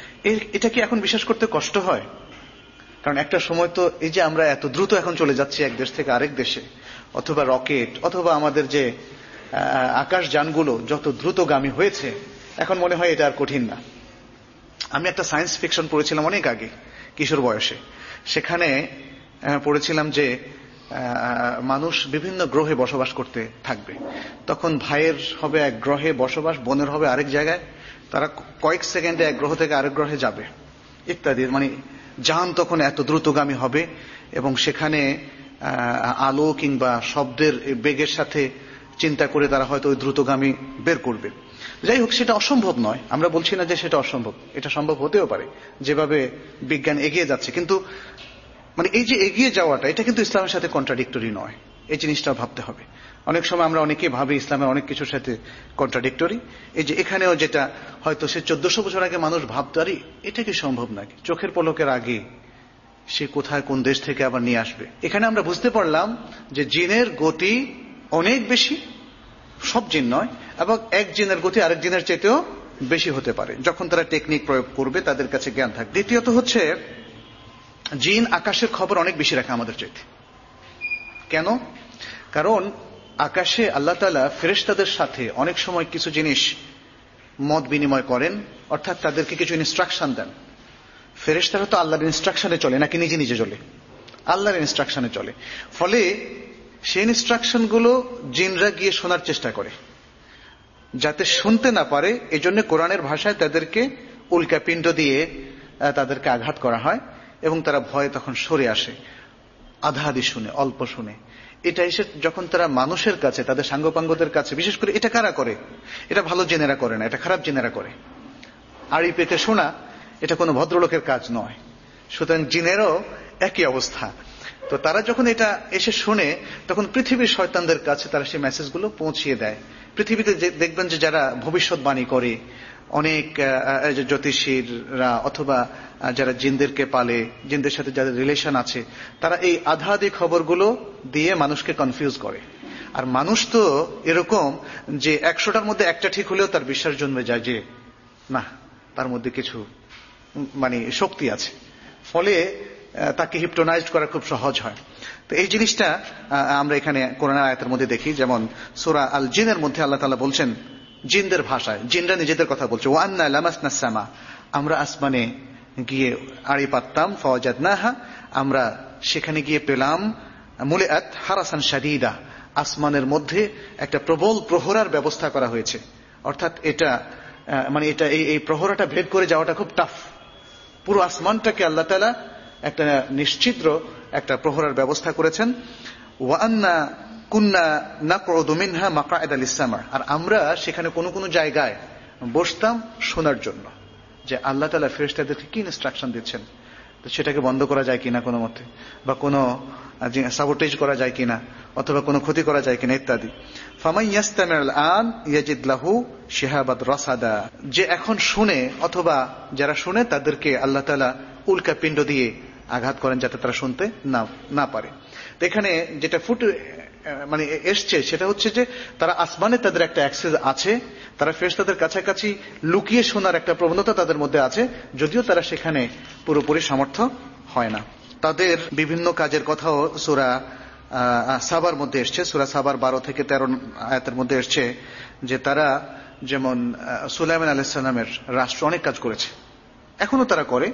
এটা কি এখন বিশ্বাস করতে কষ্ট হয়? কারণ একটা সময় তো এই যে আমরা এত দ্রুত এখন চলে যাচ্ছি এক দেশ থেকে আরেক দেশে, অথবা রকেট, অথবা আমাদের যে আকাশ যানগুলো যত দ্রুতগামী হয়েছে, এখন মনে হয় এটা আর কঠিন না। আমি একটা সায়েন্স ফিকশন পড়েছিলাম অনেক আগে, কিশোর বয়সে। সেখানে পড়েছিলাম যে মানুষ বিভিন্ন গ্রহে বসবাস করতে থাকবে, তখন ভাইয়ের হবে এক গ্রহে বসবাস, বোনের হবে আরেক জায়গায়, তারা কয়েক সেকেন্ডে এক গ্রহ থেকে আরেক গ্রহে যাবে ইত্যাদি। মানে জাহান তখন এত দ্রুতগামী হবে এবং সেখানে আলো কিংবা শব্দের বেগের সাথে চিন্তা করে তারা হয়তো ওই দ্রুতগামী বের করবে। যাই হোক, সেটা অসম্ভব নয়, আমরা বলছি না যে সেটা অসম্ভব, এটা সম্ভব হতেও পারে যেভাবে বিজ্ঞান এগিয়ে যাচ্ছে। কিন্তু মানে এই যে এগিয়ে যাওয়াটা, এটা কিন্তু ইসলামের সাথে কন্ট্রাডিক্টরি নয়, এই জিনিসটা ভাবতে হবে। অনেক সময় আমরা অনেকেই ভাবি ইসলামের অনেক কিছুর সাথে কন্ট্রাডিক্টরি। এই যে এখানেও যেটা হয়তো সে চোদ্দশো বছর আগে মানুষ ভাবতো, আরে এটা কি সম্ভব নাকি, চোখের পলকের আগে সে কোথায় কোন দেশ থেকে আবার নিয়ে আসবে। এখানে আমরা বুঝতে পারলাম যে জিনের গতি অনেক বেশি, সব জিন নয়, এবং এক জিনের গতি আরেক জিনের চাইতেও বেশি হতে পারে যখন তারা টেকনিক প্রয়োগ করবে, তাদের কাছে জ্ঞান থাকবে। দ্বিতীয়ত হচ্ছে জিন আকাশের খবর অনেক বেশি রাখে আমাদের চাইতে। কেন? কারণ আকাশে আল্লাহ তাআলা ফেরেশতাদের সাথে অনেক সময় কিছু জিনিস মত বিনিময় করেন, অর্থাৎ তাদেরকে কিছু ইনস্ট্রাকশন দেন। ফেরেশতারা তো আল্লাহর ইনস্ট্রাকশনে চলে নাকি নিজে নিজে চলে? আল্লাহর ইনস্ট্রাকশনে চলে। ফলে সেই ইনস্ট্রাকশন গুলো জিনরা গিয়ে শোনার চেষ্টা করে, যাতে শুনতে না পারে। এজন্য কোরআনের ভাষায় তাদেরকে উল্কা পিণ্ড দিয়ে তাদেরকে আঘাত করা হয় এবং তারা ভয়ে তখন সরে আসে, আধা আধি শুনে, অল্প শুনে। এটা এসে যখন তারা মানুষের কাছে, তাদের সাঙ্গপাঙ্গদের কাছে, বিশেষ করে এটা কারা করে? এটা ভালো জেনেরা করে না, এটা খারাপ জেনেরা করে। আড়ি পেতে শোনা এটা কোনো ভদ্রলোকের কাজ নয়। সুতরাং জিনেরও একই অবস্থা। তো তারা যখন এটা এসে শুনে, তখন পৃথিবীর শয়তানদের কাছে তারা সেই মেসেজগুলো পৌঁছিয়ে দেয়। পৃথিবীতে দেখবেন যে যারা ভবিষ্যৎবাণী করে, অনেক জ্যোতিষীরা অথবা যারা জিনদেরকে পালে, জিনদের সাথে যাদের রিলেশন আছে, তারা এই আধা আধি খবরগুলো দিয়ে মানুষকে কনফিউজ করে। আর মানুষ তো এরকম যে একশোটার মধ্যে একটা ঠিক হলেও তার বিশ্বাস জন্মে যায় যে না, তার মধ্যে কিছু মানে শক্তি আছে। ফলে তাকে হিপনোটাইজড করা খুব সহজ হয়। তো এই জিনিসটা আমরা এখানে কোরআনের আয়াতের মধ্যে দেখি। যেমন সূরা আল জিনের মধ্যে আল্লাহ তাআলা বলছেন জিনদের ভাষায়, জিনরা নিজেদের কথা বলছে, ওয়া আন্না লামাসনা সামা, আমরা আসমানে গিয়ে আড়ি পাততাম, ফাওয়াজাদনাহা, আমরা সেখানে গিয়ে পেলাম মুলিআত হারাসান শাদীদা, আসমানের মধ্যে একটা প্রবল প্রহরার ব্যবস্থা করা হয়েছে। অর্থাৎ এটা মানে এটা এই এই প্রহরাটা ভেদ করে যাওয়াটা খুব টাফ। পুরো আসমানটাকে আল্লাহ তাআলা একটা নিশ্চিদ্র একটা প্রহরার ব্যবস্থা করেছেন। ওয়া আন্না কুন্না নাকউদু মিনহা মাকআদা লিস-সামা, আর আমরা সেখানে কোনো কোনো জায়গায় বসতাম শোনার জন্য যে আল্লাহ তাআলা ফেরেশতাদেরকে কি ইনস্ট্রাকশন দিচ্ছেন, তো সেটাকে বন্ধ করা যায় কিনা কোনো মতে, বা কোনো সাবোটেজ করা যায় কিনা, অথবা কোনো ক্ষতি করা যায় কিনা ইত্যাদি। ফামান ইয়াস্তামি'ুল আন ইয়াজিদ লাহু শিহাবাদ রাসাদা, যে এখন শুনে অথবা যারা শুনে তাদেরকে আল্লাহ তাআলা উল্কা পিণ্ড দিয়ে আঘাত করেন যাতে তারা শুনতে না না পারে। তো এখানে যেটা ফুটে মানে এসছে সেটা হচ্ছে যে তারা আসমানে তাদের একটা অ্যাক্সেস আছে, তারা ফেরেশতাদের কাছাকাছি লুকিয়ে শোনার একটা প্রবণতা তাদের মধ্যে আছে, যদিও তারা সেখানে পুরোপুরি সমর্থ হয় না। তাদের বিভিন্ন কাজের কথাও সূরা সাবার মধ্যে এসছে। সূরা সাবার বারো থেকে তেরো আয়াতের মধ্যে এসছে যে তারা যেমন সুলাইমান আলাইহিস সালামের রাষ্ট্র অনেক কাজ করেছে, এখনো তারা করে,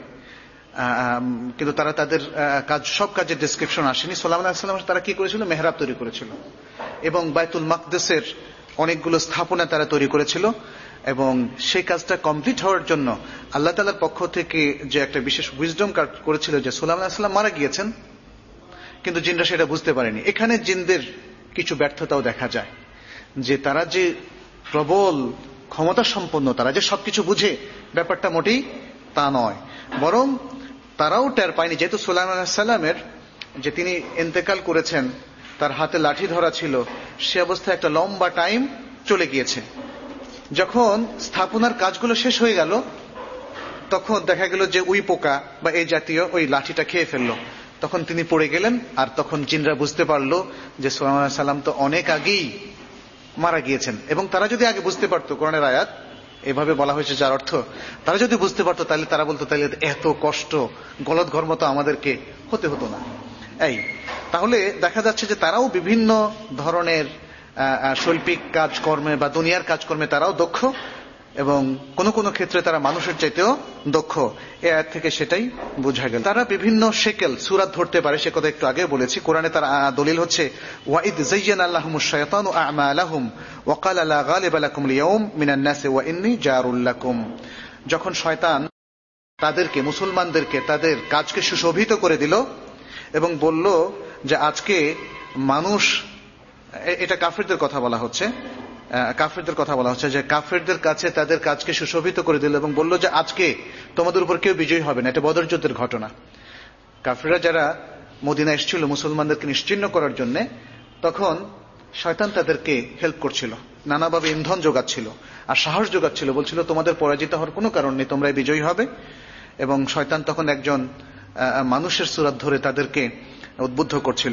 কিন্তু তারা তাদের কাজ সব কাজের ডেসক্রিপশন আসেনি। সুলাইমান আলাইহিস সালাম তারা কি করেছিল? মেহরাব তৈরি করেছিল এবং বাইতুল মাকদেসের অনেকগুলো স্থাপনা তারা তৈরি করেছিল, এবং সেই কাজটা কমপ্লিট হওয়ার জন্য আল্লাহ তাআলার পক্ষ থেকে যে একটা বিশেষ উইজডম কার্ড করেছিল যে সুলাইমান আলাইহিস সালাম মারা গিয়েছেন, কিন্তু জিনরা সেটা বুঝতে পারেনি। এখানে জিনদের কিছু ব্যর্থতাও দেখা যায়, যে তারা যে প্রবল ক্ষমতা সম্পন্ন, তারা যে সবকিছু বুঝে, ব্যাপারটা মোটেই তা নয়। বরং তারাও টের পায়নি, যেহেতু সুলাইমান আলাইহিস সালামের যে তিনি ইন্তেকাল করেছেন, তার হাতে লাঠি ধরা ছিল, সে অবস্থায় একটা লম্বা টাইম চলে গিয়েছে। যখন স্থাপনার কাজগুলো শেষ হয়ে গেল, তখন দেখা গেল যে উই পোকা বা এই জাতীয় ওই লাঠিটা খেয়ে ফেললো, তখন তিনি পড়ে গেলেন। আর তখন জিনরা বুঝতে পারলো যে সুলাইমান আলাইহিস সালাম তো অনেক আগেই মারা গিয়েছেন। এবং তারা যদি আগে বুঝতে পারতো, কোরআনের আয়াত এভাবে বলা হয়েছে যার অর্থ, তারা যদি বুঝতে পারতো তাহলে তারা বলতো তাহলে এত কষ্ট গলদ ঘর্ম তো আমাদেরকে হতে হতো না। এই তাহলে দেখা যাচ্ছে যে তারাও বিভিন্ন ধরনের শৈল্পিক কাজকর্মে বা দুনিয়ার কাজকর্মে তারাও দক্ষ, এবং কোন কোন ক্ষেত্রে তারা মানুষের চাইতেও দক্ষ। এই আয়াত থেকে সেটাই বোঝা গেল। তারা বিভিন্ন শেকেল সূরাত ধরতে পারে, সে কথা একটু আগে বলেছি। কোরআনে তার দলিল হচ্ছে ওয়াইদ যায়্যানা লাহুমুশ শায়াতানু আ'মালাহুম ওয়া ক্বালা লা গালিবা লাকুম আল-ইয়াওম মিনান নাসি ওয়া ইন্নী জারুল লাকুম। যখন শয়তান তাদেরকে, মুসলমানদেরকে তাদের কাজকে সুশোভিত করে দিল এবং বলল যে আজকে মানুষ, এটা কাফেরদের কথা বলা হচ্ছে, কাফেরদের কথা বলা হচ্ছে যে কাফেরদের কাছে তাদের কাজকে সুশোভিত করে দিল এবং বলল যে আজকে তোমাদের উপর কেউ বিজয়ী হবে না। এটা বদর যুদ্ধের ঘটনা। কাফেররা যারা মদিনা এসেছিল মুসলমানদেরকে নিশ্চিহ্ন করার জন্য, তখন শয়তান তাদেরকে হেল্প করছিল, নানাভাবে ইন্ধন যোগাচ্ছিল আর সাহস যোগাচ্ছিল, বলছিল তোমাদের পরাজিত হওয়ার কোনো কারণ নেই, তোমরাই বিজয়ী হবে। এবং শয়তান তখন একজন মানুষের সূরত ধরে তাদেরকে উদ্বুদ্ধ করছিল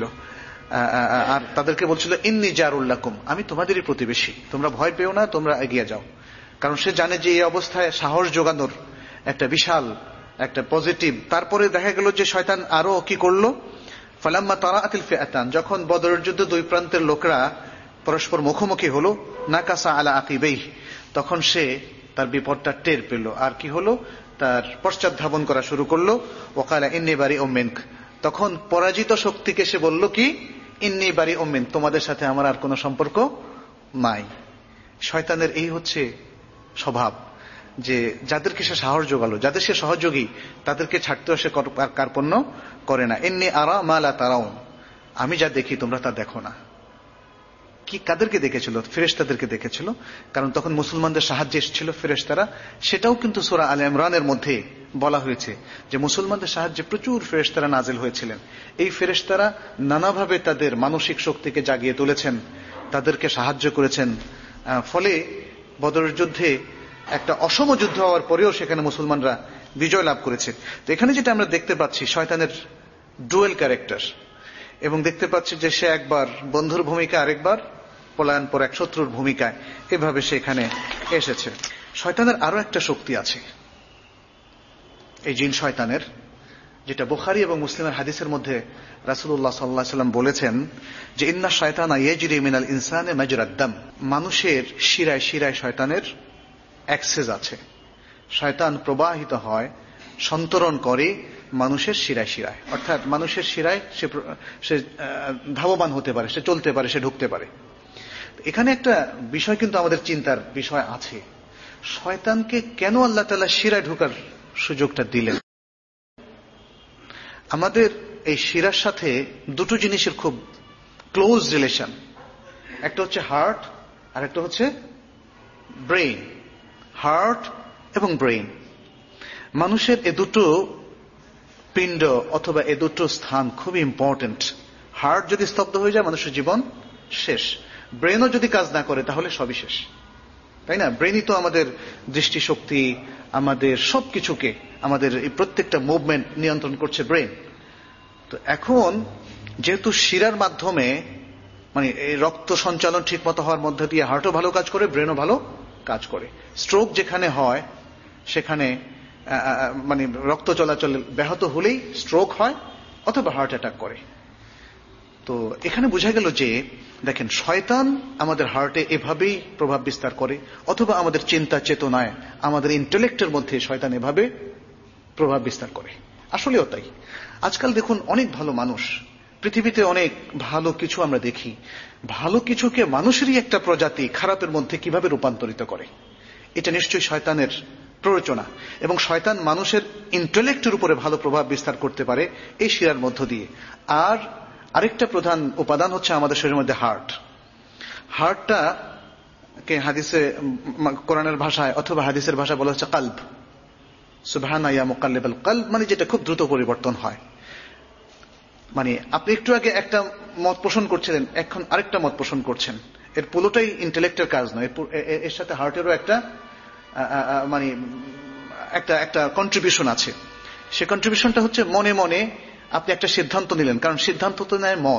আর তাদেরকে বলছিল ইন্নী জারুল লাকুম, আমি তোমাদেরই প্রতিবেশী, তোমরা ভয় পেও না, তোমরা এগিয়ে যাও। কারণ সে জানে যে এই অবস্থায় সাহস যোগানোর একটা বিশাল একটা পজিটিভ। তারপরে দেখা গেল যে শয়তান আরো কি করলো, ফালাম্মা তারাআতিল ফিআতান, যখন বদরের যুদ্ধে দুই প্রান্তের লোকরা পরস্পর মুখোমুখি হলো, নাকাসা আলা আকিবাইহি, তখন সে তার বিপদটা টের পেল আর কি হলো, তার পশ্চাৎ ধাবন করা শুরু করলো। ওয়াকালা ইন্নী বারিউম মিনক, তখন পরাজিত শক্তিকে সে বলল কি, ইন্নী বারিউম মিনক, তোমাদের সাথে আমার আর কোনো সম্পর্ক নাই। শয়তানের এই হচ্ছে স্বভাব যে যাদেরকে সে সাহস যোগালো, যাদের সে সহযোগী, তাদেরকে ছাড়তেও সে কার্পণ্য করে না। ইন্নী আরা মা লা তারাউন, আমি যা দেখি তোমরা তা দেখো না। কি কাদেরকে দেখেছিল? ফেরেশতাদেরকে দেখেছিল, কারণ তখন মুসলমানদের সাহায্যে এসেছিল ফেরেশতারা। সেটাও কিন্তু সূরা আলে ইমরানের মধ্যে বলা হয়েছে যে মুসলমানদের সাহায্যে প্রচুর ফেরেশতারা নাজিল হয়েছিলেন। এই ফেরেশতারা নানাভাবে তাদের মানসিক শক্তিকে জাগিয়ে তুলেছেন, তাদেরকে সাহায্য করেছেন। ফলে বদরের যুদ্ধে একটা অসম যুদ্ধ হওয়ার পরেও সেখানে মুসলমানরা বিজয় লাভ করেছে। তো এখানে যেটা আমরা দেখতে পাচ্ছি শয়তানের ডুয়েল ক্যারেক্টার, এবং দেখতে পাচ্ছি যে সে একবার বন্ধুর ভূমিকা, আরেকবার পলায়ন পর এক শত্রুর ভূমিকায়, এভাবে সে এখানে এসেছে। শয়তানের আরো একটা শক্তি আছে, এই জিন শয়তানের, যেটা বুখারী এবং মুসলিমের হাদিসের মধ্যে রাসূলুল্লাহ সাল্লাল্লাহু আলাইহি ওয়াসাল্লাম বলেছেন যে ইন্না শায়তানা ইয়াজরি মিনাল ইনসানি মাজরাদ দাম, মানুষের শিরায় শিরায় শয়তানের অ্যাক্সেস আছে। শয়তান প্রবাহিত হয়, সন্তরণ করে মানুষের শিরায় শিরায়, অর্থাৎ মানুষের শিরায় সে সে ধাবমান হতে পারে, সে চলতে পারে, সে ঢুকতে পারে। এখানে একটা বিষয় কিন্তু আমাদের চিন্তার বিষয় আছে, শয়তানকে কেন আল্লাহ তাআলা শিরায় ঢোকার সুযোগটা দিলেন? আমাদের এই শিরার সাথে দুটো জিনিসের খুব ক্লোজ রিলেশন, একটা হচ্ছে হার্ট আর একটা হচ্ছে ব্রেইন। হার্ট এবং ব্রেইন, মানুষের এ দুটো পিণ্ড অথবা এ দুটো স্থান খুবই ইম্পর্টেন্ট। হার্ট যদি স্তব্ধ হয়ে যায় মানুষের জীবন শেষ, ব্রেনও যদি কাজ না করে তাহলে সবই শেষ, তাই না? ব্রেনই তো আমাদের দৃষ্টিশক্তি, আমাদের সবকিছুকে, আমাদের এই প্রত্যেকটা মুভমেন্ট নিয়ন্ত্রণ করছে ব্রেন। তো এখন যেহেতু শিরার মাধ্যমে মানে এই রক্ত সঞ্চালন ঠিক মতো হওয়ার মধ্যে দিয়ে হার্টও ভালো কাজ করে, ব্রেনও ভালো কাজ করে। স্ট্রোক যেখানে হয় সেখানে মানে রক্ত চলাচল ব্যাহত হলেই স্ট্রোক হয় অথবা হার্ট অ্যাটাক করে। তো এখানে বোঝা গেল যে দেখেন, শয়তান আমাদের হার্টে এভাবেই প্রভাব বিস্তার করে, অথবা আমাদের চিন্তা চেতনায়, আমাদের ইন্টেলেক্টের মধ্যে শয়তান এভাবে প্রভাব বিস্তার করে। আসলেও তাই। আজকাল দেখুন অনেক ভালো মানুষ, পৃথিবীতে অনেক ভালো কিছু আমরা দেখি, ভালো কিছুকে মানুষেরই একটা প্রজাতি খারাপের মধ্যে কিভাবে রূপান্তরিত করে, এটা নিশ্চয়ই শয়তানের প্ররোচনা। এবং শয়তান মানুষের ইন্টেলেক্টের উপরে ভালো প্রভাব বিস্তার করতে পারে এই শিরার মধ্য দিয়ে। আর আরেকটা প্রধান উপাদান হচ্ছে আমাদের শরীরের মধ্যে হার্ট। হার্টটা কে হাদিসে, কোরআনের ভাষায় অথবা হাদিসের ভাষায় বলা হচ্ছে কালব। সুবহানা ইয়া মুকাল্লিবাল কালব, মানে যেটা খুব দ্রুত পরিবর্তন হয়। মানে আপনি একটু আগে একটা মত পোষণ করছিলেন, এখন আরেকটা মত পোষণ করছেন। এর পুরোটাই ইন্টেলেক্টের কাজ নয়, এর সাথে হার্টেরও একটা মানে একটা একটা কন্ট্রিবিউশন আছে। সে কন্ট্রিবিউশনটা হচ্ছে মনে মনে আপনি একটা সিদ্ধান্ত নিলেন, কারণ সিদ্ধান্ত তো নেয় মন।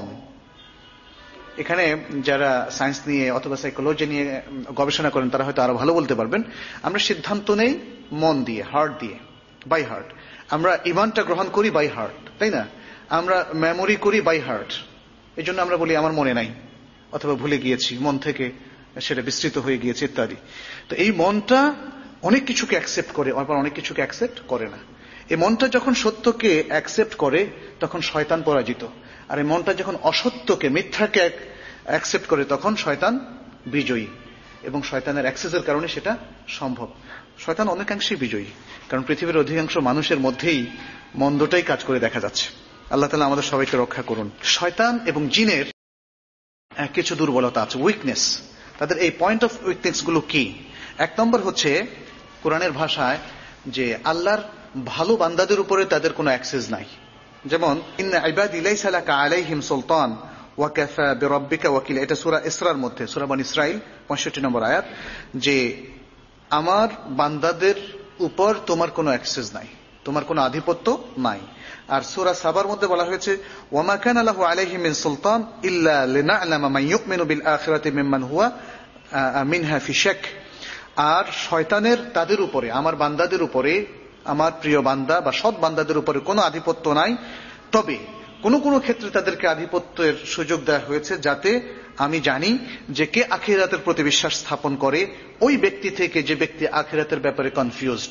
এখানে যারা সায়েন্স নিয়ে অথবা সাইকোলজি নিয়ে গবেষণা করেন তারা হয়তো আরো ভালো বলতে পারবেন। আমরা সিদ্ধান্ত নেই মন দিয়ে, হার্ট দিয়ে, বাই হার্ট। আমরা ইমানটা গ্রহণ করি বাই হার্ট, তাই না? আমরা মেমোরি করি বাই হার্ট। এই জন্য আমরা বলি আমার মনে নাই অথবা ভুলে গিয়েছি, মন থেকে সেটা বিস্তৃত হয়ে গিয়েছে ইত্যাদি। তো এই মনটা অনেক কিছুকে অ্যাকসেপ্ট করে, আবার অনেক কিছুকে অ্যাকসেপ্ট করে না। এই মনটা যখন সত্যকে অ্যাকসেপ্ট করে তখন শয়তান পরাজিত, আর এই মনটা যখন অসত্যকে, মিথ্যাকে অ্যাকসেপ্ট করে তখন শয়তান বিজয়ী। এবং শয়তানের অ্যাক্সেসের কারণে সেটা সম্ভব। শয়তান অনেকাংশেই বিজয়ী, কারণ পৃথিবীর অধিকাংশ মানুষের মধ্যেই মন্দটাই কাজ করে দেখা যাচ্ছে। আল্লাহ তাআলা আমাদের সবাইকে রক্ষা করুন। শয়তান এবং জিনের কিছু দুর্বলতা আছে, উইকনেস। তাদের এই পয়েন্ট অফ উইকনেস গুলো কি? এক নম্বর হচ্ছে কোরআনের ভাষায় যে আল্লাহর ভালো বান্দাদের উপরে তাদের কোনো অ্যাক্সেস নাই। যেমন ইন্না ইবাদি লাইসা লাকা আলাইহিম সুলতান ওয়া কাফা বিরাব্বিকা ওয়াকিলা, এটা সূরা ইসরার মধ্যে, সূরা বনী ইসরাইল পঁয়ষট্টি নম্বর আয়াত, যে আমার বান্দাদের উপর তোমার কোনো অ্যাক্সেস নাই, তোমার কোনো আধিপত্য নাই। আর সূরা সাবার মধ্যে বলা হয়েছে ওয়ামা কানা লাহু আলাইহিম মিন সুলতান ইল্লা লিনা'লামা মান ইউমিনু বিল আখিরাতি মিম্মান হুয়া মিনহা ফি শাক। আর শয়তানের তাদের উপরে, আমার বান্দাদের উপরে, আমার প্রিয় বান্দা বা সৎ বান্দাদের উপরে কোনো আধিপত্য নাই, তবে কোন কোন ক্ষেত্রে তাদেরকে আধিপত্যের সুযোগ দেওয়া হয়েছে যাতে আমি জানি যে কে আখিরাতের প্রতি বিশ্বাস স্থাপন করে ওই ব্যক্তি থেকে যে ব্যক্তি আখিরাতের ব্যাপারে কনফিউজড।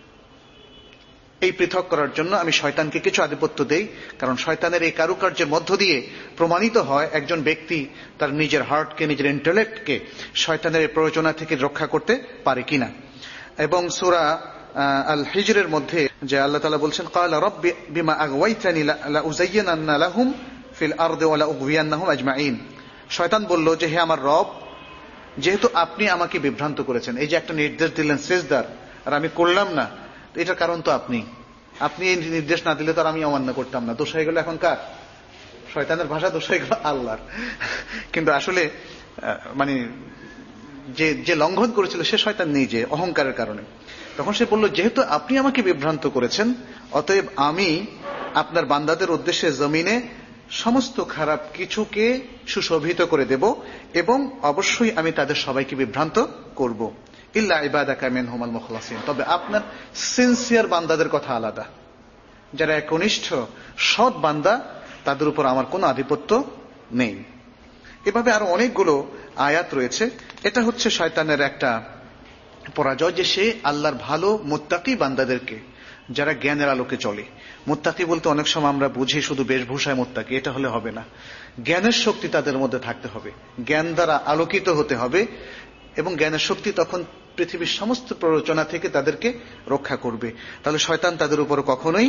এই পৃথক করার জন্য আমি শয়তানকে কিছু আধিপত্য দেই, কারণ শয়তানের এই কারুকার্যের মধ্য দিয়ে প্রমাণিত হয় একজন ব্যক্তি তার নিজের হার্টকে, নিজের ইন্টেলেক্টকে শয়তানের এই প্ররোচনা থেকে রক্ষা করতে পারে কিনা। এবং সূরা আল হিজরের মধ্যে যে আল্লাহ তাআলা বলছেন ক্বালা রাব্বি বিমা আগওয়াইতানি লা উযায়্যিনান্না লাহুম ফিল আরদি ওয়া লা উগওয়িয়ান্নাহুম আজমাইন। শয়তান বলল যে হে আমার রব, যেহেতু আপনি আমাকে বিভ্রান্ত করেছেন, এই যে একটা নির্দেশ দিলেন সিজদার আর আমি করলাম না, এটার কারণ তো আপনি আপনি এই নির্দেশ না দিলে তো আর আমি অমান্য করতাম না। দোষ হয়ে গেল এখন কার? শয়তানের ভাষা দোষ হয়ে গেল আল্লাহর। কিন্তু আসলে মানে যে যে লঙ্ঘন করেছিল সে শয়তান নিজে, অহংকারের কারণে। তখন সে বলল যেহেতু আপনি আমাকে বিভ্রান্ত করেছেন, অতএব আমি আপনার বান্দাদের উদ্দেশ্যে জমিনে সমস্ত খারাপ কিছুকে সুশোভিত করে দেব এবং অবশ্যই আমি তাদের সবাইকে বিভ্রান্ত করব, ইল্লা ইবাদাকা মিনহুমুল মুখলাসিন। তবে আপনার সিনসিয়ার বান্দাদের কথা আলাদা, যারা একনিষ্ঠ সৎ বান্দা, তাদের উপর আমার কোনো আধিপত্য নেই। এভাবে আরো অনেকগুলো আয়াত রয়েছে। এটা হচ্ছে শয়তানের একটা পরাজয়, যে সে আল্লাহর ভালো মুত্তাকি বান্দাদেরকে, যারা জ্ঞানের আলোকে চলে। মুত্তাকি বলতে অনেক সময় আমরা বুঝি শুধু বেশভূষায় মুত্তাকি, এটা হলে হবে না। জ্ঞানের শক্তি তাদের মধ্যে থাকতে হবে, জ্ঞান দ্বারা আলোকিত হতে হবে, এবং জ্ঞানের শক্তি তখন পৃথিবীর সমস্ত প্ররোচনা থেকে তাদেরকে রক্ষা করবে। তাহলে শয়তান তাদের উপর কখনোই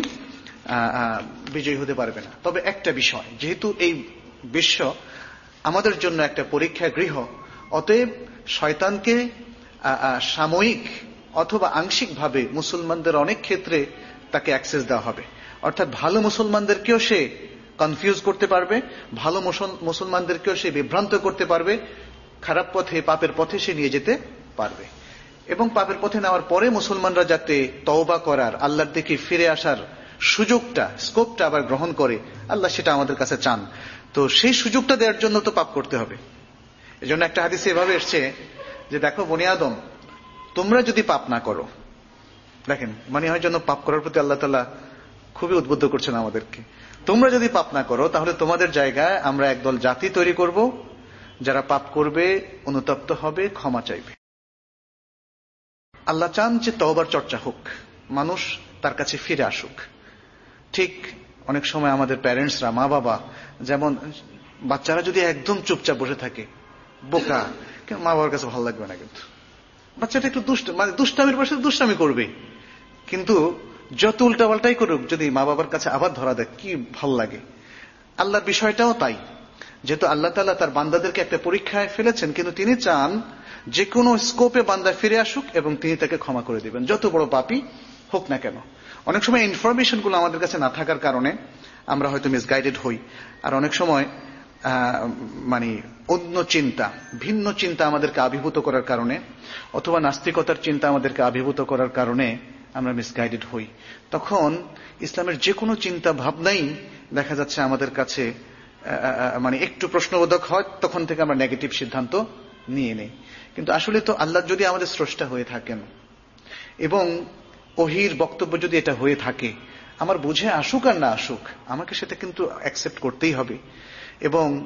বিজয়ী হতে পারবে না। তবে একটা বিষয়, যেহেতু এই বিশ্ব আমাদের জন্য একটা পরীক্ষা গৃহ, অতএব শয়তানকে সাময়িক অথবা আংশিকভাবে মুসলমানদের অনেক ক্ষেত্রে তাকে অ্যাক্সেস দেওয়া হবে। অর্থাৎ ভালো মুসলমানদেরকেও সে কনফিউজ করতে পারবে, ভালো মুসলমানদেরকেও সে বিভ্রান্ত করতে পারবে, খারাপ পথে, পাপের পথে সে নিয়ে যেতে পারবে। এবং পাপের পথে নেওয়ার পরে মুসলমানরা যাতে তওবা করার, আল্লাহর দিকে ফিরে আসার সুযোগটা, স্কোপটা আবার গ্রহণ করে, আল্লাহ সেটা আমাদের কাছে চান। তো সেই সুযোগটা দেওয়ার জন্য তো পাপ করতে হবে। এই জন্য একটা হাদিসে এভাবে এসছে যে দেখো বনি আদম, তোমরা যদি পাপ না করো, দেখেন মানে হয় জন্য পাপ করার প্রতি আল্লাহ তাআলা খুবই উদ্বুদ্ধ করছেন আমাদেরকে। তোমরা যদি পাপ না করো তাহলে তোমাদের জায়গায় আমরা একদল জাতি তৈরি করব, যারা পাপ করবে, অনুতপ্ত হবে, ক্ষমা চাইবে। আল্লাহ চান যে তওবার চর্চা হোক, মানুষ তার কাছে ফিরে আসুক। ঠিক অনেক সময় আমাদের প্যারেন্টসরা, মা বাবা, যেমন বাচ্চারা যদি একদম চুপচাপ বসে থাকে, বোকা, মা বাবার কাছে ভালো লাগবে না। কিন্তু বাচ্চাটা একটু দুষ্ট, মানে দুষ্টামির পাশে দুষ্টামি করবে, কিন্তু যত উল্টাপাল্টাই করুক, যদি মা বাবার কাছে আবার ধরা দেয় কি ভালো লাগে। আল্লাহর বিষয়টাও তাই, যেহেতু আল্লাহ তাআলা তার বান্দাদেরকে একটা পরীক্ষায় ফেলেছেন, কিন্তু তিনি চান যে কোনো স্কোপে বান্দা ফিরে আসুক এবং তিনি তাকে ক্ষমা করে দিবেন, যত বড় পাপী হোক না কেন। অনেক সময় ইনফরমেশন গুলো আমাদের কাছে না থাকার কারণে আমরা হয়তো মিসগাইডেড হই, আর অনেক সময় মানে অন্য চিন্তা, ভিন্ন চিন্তা আমাদেরকে আবির্ভূত করার কারণে, অথবা নাস্তিকতার চিন্তা আমাদেরকে আবির্ভূত করার কারণে আমরা মিসগাইডেড হই। তখন ইসলামের যে কোনো চিন্তা ভাবনাই দেখা যাচ্ছে আমাদের কাছে মানে একটু প্রশ্নবোধক হয়, তখন থেকে আমরা নেগেটিভ সিদ্ধান্ত নিয়ে নেই। কিন্তু আসলে তো আল্লাহ যদি আমাদের স্রষ্টা হয়ে থাকেন এবং ওহীর বক্তব্য যদি এটা হয়ে থাকে, আমার বুঝে আসুক আর না আসুক, আমাকে সেটা কিন্তু অ্যাকসেপ্ট করতেই হবে। এবং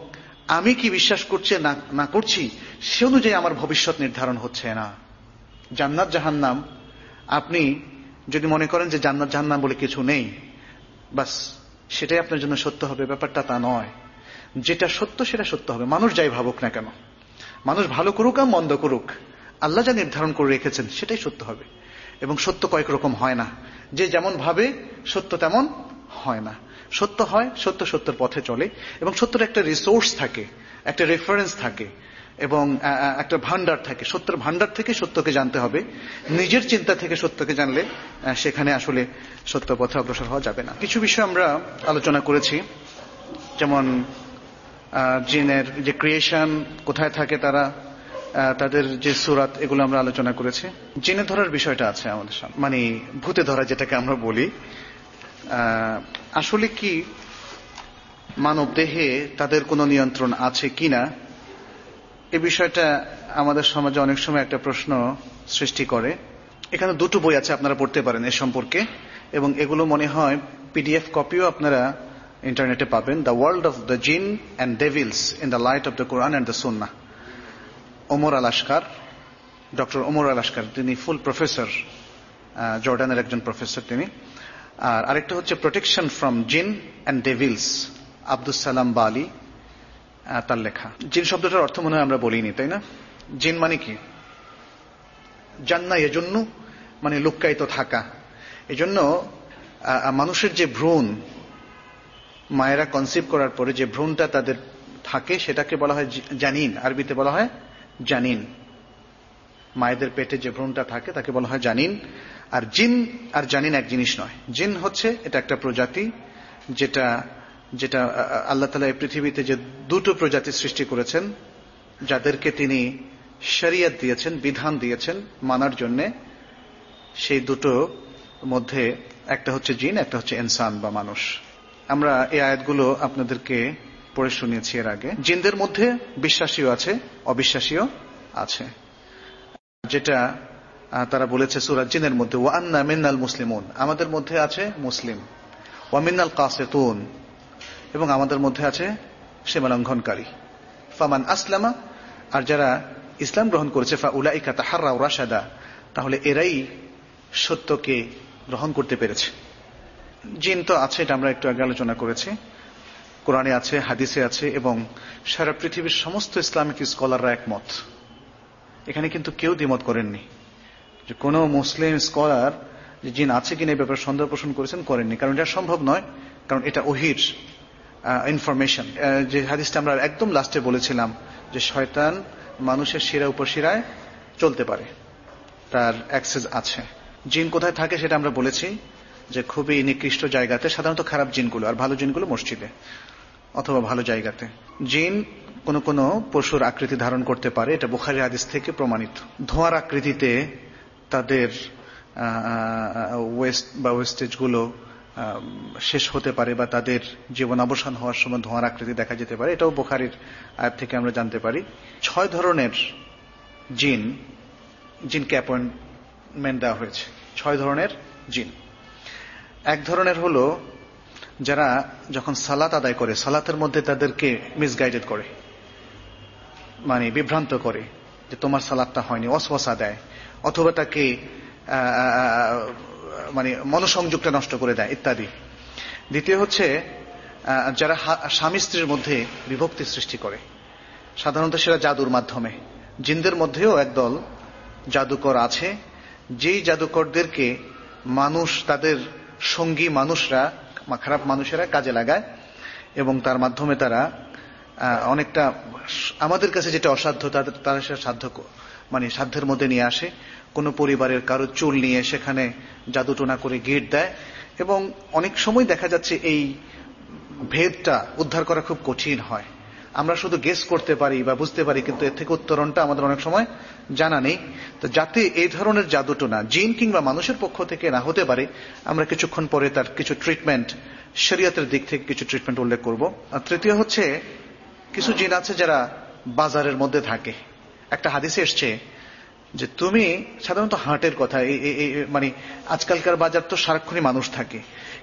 আমি কি বিশ্বাস করছি না না করছি সে অনুযায়ী আমার ভবিষ্যৎ নির্ধারণ হচ্ছে না। জান্নাত জাহান্নাম, আপনি যদি মনে করেন যে জান্নাত জাহান্নাম বলে কিছু নেই, বাস সেটাই আপনার জন্য সত্য হবে, ব্যাপারটা তা নয়। যেটা সত্য সেটা সত্য হবে, মানুষ যাই ভাবুক না কেন, মানুষ ভালো করুক আর মন্দ করুক, আল্লাহ যা নির্ধারণ করে রেখেছেন সেটাই সত্য হবে। এবং সত্য কয়েক রকম হয় না, যে যেমন ভাবে সত্য তেমন হয় না। সত্য হয়, সত্য সত্যের পথে চলে, এবং সত্যের একটা রিসোর্স থাকে, একটা রেফারেন্স থাকে, এবং একটা ভান্ডার থাকে। সত্যের ভান্ডার থেকে সত্যকে জানতে হবে। নিজের চিন্তা থেকে সত্যকে জানলে সেখানে আসলে সত্য পথে অগ্রসর হওয়া যাবে না। কিছু বিষয় আমরা আলোচনা করেছি, যেমন জিনের যে ক্রিয়েশন, কোথায় থাকে তারা, তাদের যে সুরাত, এগুলো আমরা আলোচনা করেছি। জিনে ধরার বিষয়টা আছে আমাদের সামনে, মানে ভূতে ধরা যেটাকে আমরা বলি। আসলে কি মানব দেহে তাদের কোনো নিয়ন্ত্রণ আছে কিনা, এই বিষয়টা আমাদের সমাজে অনেক সময় একটা প্রশ্ন সৃষ্টি করে। এখানে দুটো বই আছে, আপনারা পড়তে পারেন এ সম্পর্কে, এবং এগুলো মনে হয় পিডিএফ কপিও আপনারা ইন্টারনেটে পাবেন। The world of the jinn and devils in the light of the Quran and the Sunnah, Omar al Ashqar, doctor Omar al Ashqar, তিনি ফুল প্রফেসর, জর্ডানের একজন প্রফেসর তিনি। আর আরেকটা হচ্ছে protection from jinn and devils, Abdus Salam Bali, তার লেখা। জিন শব্দটার অর্থ মনে হয় আমরা বলিনি, তাই না? জিন মানে কি? জান্না এজন্য মানে লুক্কায়িত থাকা। এজন্য মানুষের যে ভ্রূণ, মায়েরা কনসিভ করার পরে যে ভ্রূণটা তাদের থাকে সেটাকে বলা হয় জানিন, আরবিতে বলা হয় জানিন। মায়েদের পেটে যে ভ্রূণটা থাকে তাকে বলা হয় জানিন। আর জিন আর জানিন এক জিনিস নয়। জিন হচ্ছে এটা একটা প্রজাতি, যেটা যেটা আল্লাহ তাআলা এই পৃথিবীতে যে দুটো প্রজাতি সৃষ্টি করেছেন, যাদেরকে তিনি শরিয়ত দিয়েছেন, বিধান দিয়েছেন মানার জন্য, সেই দুটো মধ্যে একটা হচ্ছে জিন, একটা হচ্ছে ইনসান বা মানুষ। আমরা এই আয়াতগুলো আপনাদেরকে পড়ে শুনিয়েছি এর আগে। জিনদের মধ্যে বিশ্বাসীও আছে, অবিশ্বাসীও আছে। যেটা তারা বলেছে সূরা জিনের মধ্যে, ওয়া আন্না মিনাল মুসলিমুন, আমাদের মধ্যে আছে মুসলিম, ওয়া মিনাল কাসিতুন, এবং আমাদের মধ্যে আছে সীমালঙ্ঘনকারী। ফামান আসলামা, আর যারা ইসলাম গ্রহণ করেছে, ফাউলাইকা তাহাররাউ রাশাদা, তাহলে এরাই সত্যকে গ্রহণ করতে পেরেছে। জিন তো আছে, এটা আমরা একটু আগে আলোচনা করেছি, কোরআনে আছে, হাদিসে আছে, এবং সারা পৃথিবীর সমস্ত ইসলামিক স্কলাররা একমত। এখানে কিন্তু কেউ দ্বিমত করেননি, যে কোনো মুসলিম স্কলার যে জিন আছে কিনা এই ব্যাপারে সন্দেহ পোষণ করেছেন, করেননি, কারণ এটা সম্ভব নয়, কারণ এটা ওহির ইনফরমেশন। যে হাদিসটা আমরা একদম লাস্টে বলেছিলাম, যে শয়তান মানুষের শিরা উপশিরায় চলতে পারে, তার অ্যাক্সেস আছে। জিন কোথায় থাকে সেটা আমরা বলেছি, যে খুবই নিকৃষ্ট জায়গাতে, সাধারণত খারাপ জিনগুলো, আর ভালো জিনগুলো মসজিদে অথবা ভালো জায়গাতে। জিন কোন কোন পশুর আকৃতি ধারণ করতে পারে, এটা বুখারী হাদিস থেকে প্রমাণিত। ধোঁয়ার আকৃতিতে তাদের ওয়েস্ট বা ওয়েস্টেজ গুলো শেষ হতে পারে, বা তাদের জীবন অবসান হওয়ার সময় ধোঁয়ার আকৃতি দেখা যেতে পারে, এটাও বুখারীর আয়াত থেকে আমরা জানতে পারি। ছয় ধরনের জিন জিনকে অ্যাপয়েন্টমেন্ট দেওয়া হয়েছে, ছয় ধরনের জিন। এক ধরনের হলো যারা যখন সালাত আদায় করে, সালাতের মধ্যে তাদেরকে মিসগাইডেড করে, মানে বিভ্রান্ত করে, যে তোমার সালাতটা হয়নি, ওয়াসওয়াসা দেয়, অথবা তাকে মানে মনোসংযোগটা নষ্ট করে দেয় ইত্যাদি। দ্বিতীয় হচ্ছে যারা স্বামী স্ত্রীর মধ্যে বিভক্তি সৃষ্টি করে, সাধারণত সেটা জাদুর মাধ্যমে। জিনদের মধ্যেও একদল জাদুকর আছে, যেই জাদুকরদেরকে মানুষ, তাদের সঙ্গী মানুষরা, খারাপ মানুষেরা কাজে লাগায়, এবং তার মাধ্যমে তারা অনেকটা আমাদের কাছে যেটা অসাধ্য তাদের তারা সেটা সাধ্য, মানে সাধ্যের মধ্যে নিয়ে আসে। কোনো পরিবারের কারো চুল নিয়ে সেখানে জাদুটোনা করে গিট দেয়, এবং অনেক সময় দেখা যাচ্ছে এই ভেদটা উদ্ধার করা খুব কঠিন হয়। আমরা শুধু গেস করতে পারি বা বুঝতে পারি, কিন্তু এর থেকে উত্তরণটা আমাদের অনেক সময় জানা নেই। তো যাতে এই ধরনের জাদুটোনা জিন কিংবা মানুষের পক্ষ থেকে না হতে পারে, আমরা কিছুক্ষণ পরে তার কিছু ট্রিটমেন্ট, শরীয়তের দিক থেকে কিছু ট্রিটমেন্ট উল্লেখ করব। আর তৃতীয় হচ্ছে কিছু জিন আছে যারা বাজারের মধ্যে থাকে। একটা হাদিসে এসছে যে তুমি সাধারণত হাটের কথা, মানে আজকালকার বাজার তো সারাক্ষণই মানুষ থাকে,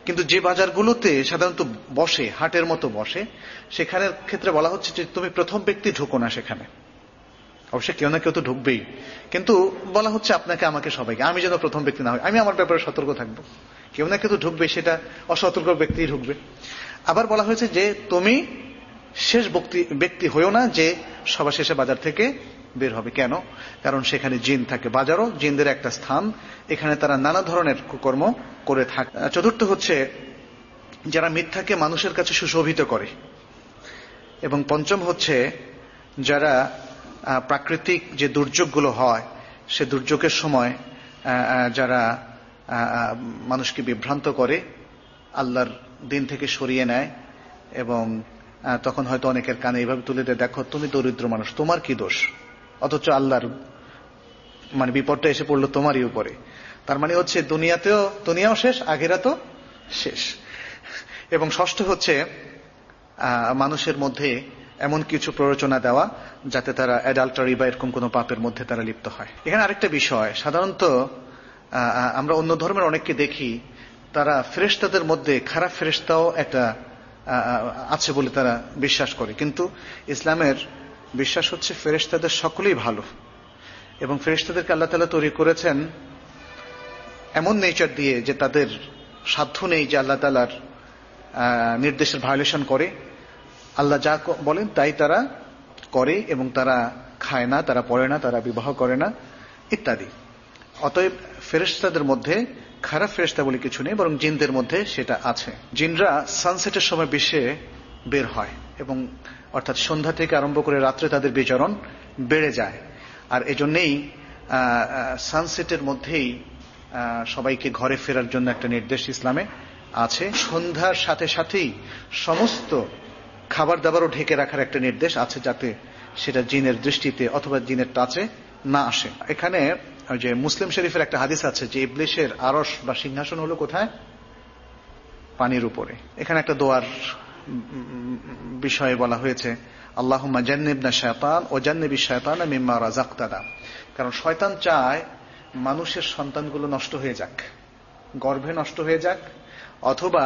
কিন্তু যে বাজারগুলোতে সাধারণত বসে, হাটের মতো বসে, সেখানের ক্ষেত্রে বলা হচ্ছে যে তুমি প্রথম ব্যক্তি ঢুকো না সেখানে। অবশ্যই কেউ না কেউ তো ঢুকবেই, কিন্তু বলা হচ্ছে আপনাকে আমাকে সবাইকে, আমি যেন প্রথম ব্যক্তি না হই, আমি আমার ব্যাপারে সতর্ক থাকবো। কেউ না কেউ তো ঢুকবে, সেটা অসতর্ক ব্যক্তি ঢুকবে। আবার বলা হয়েছে যে তুমি শেষ ব্যক্তি হইও না যে সবার শেষে বাজার থেকে বের হবে। কেন? কারণ সেখানে জিন থাকে। বাজারও জিনদের একটা স্থান, এখানে তারা নানা ধরনের কুকর্ম করে থাকে। চতুর্থ হচ্ছে যারা মিথ্যাকে মানুষের কাছে সুশোভিত করে। এবং পঞ্চম হচ্ছে যারা প্রাকৃতিক যে দুর্যোগগুলো হয় সে দুর্যোগের সময় যারা মানুষকে বিভ্রান্ত করে, আল্লাহর দিন থেকে সরিয়ে নেয়, এবং তখন হয়তো অনেকের কানে এইভাবে তুলে দেয়, দেখো তুমি দরিদ্র মানুষ, তোমার কি দোষ, অথচ আল্লাহর মানে বিপদটা এসে পড়লো তোমারই উপরে। তার মানে হচ্ছে দুনিয়াতেও দুনিয়াও শেষ, আখিরাতও শেষ। এবং ষষ্ঠ হচ্ছে মানুষের মধ্যে এমন কিছু প্ররোচনা দেওয়া যাতে তারা অ্যাডাল্টারি বা এরকম কোনো পাপের মধ্যে তারা লিপ্ত হয়। এখানে আরেকটা বিষয়, সাধারণত আমরা অন্য ধর্মের অনেককে দেখি তারা ফেরেশতাদের মধ্যে খারাপ ফেরেশতাও একটা আছে বলে তারা বিশ্বাস করে, কিন্তু ইসলামের বিশ্বাস হচ্ছে ফেরেশতাদের সকলেই ভালো, এবং ফেরেশতাদেরকে আল্লাহ তাআলা তৈরি করেছেন এমন নেচার দিয়ে যে তাদের সাধ্য নেই যে আল্লাহ তাআলার নির্দেশের ভায়োলেশন করে। আল্লাহ যা বলেন তাই তারা করে, এবং তারা খায় না, তারা পড়ে না, তারা বিবাহ করে না ইত্যাদি। অতএব ফেরেশতাদের মধ্যে খারাপ ফেরেশতা বলে কিছু নেই, বরং জিনদের মধ্যে সেটা আছে। জিনরা সানসেটের সময় বিশ্বে বের হয়, এবং অর্থাৎ সন্ধ্যা থেকে আরম্ভ করে রাত্রে তাদের বিচরণ বেড়ে যায়। আর এজন্যই সানসেটের মধ্যেই সবাইকে ঘরে ফেরার জন্য একটা নির্দেশ ইসলামে আছে। সন্ধ্যার সাথে সাথেই সমস্ত খাবার দাবারও ঢেকে রাখার একটা নির্দেশ আছে, যাতে সেটা জিনের দৃষ্টিতে অথবা জিনের টাচে না আসে। এখানে যে মুসলিম শরীফের একটা হাদিস আছে যে ইবলিসের আরশ বা সিংহাসন হলো কোথায়? পানির উপরে। এখানে একটা দোয়ার বিষয়ে বলা হয়েছে, আল্লাহুম্মা জান্নিবনা শায়তান ও জান্নিবি শায়তানা মিম্মা রাযাকতানা। কারণ শয়তান চায় মানুষের সন্তানগুলো নষ্ট হয়ে যাক, গর্ভে নষ্ট হয়ে যাক, অথবা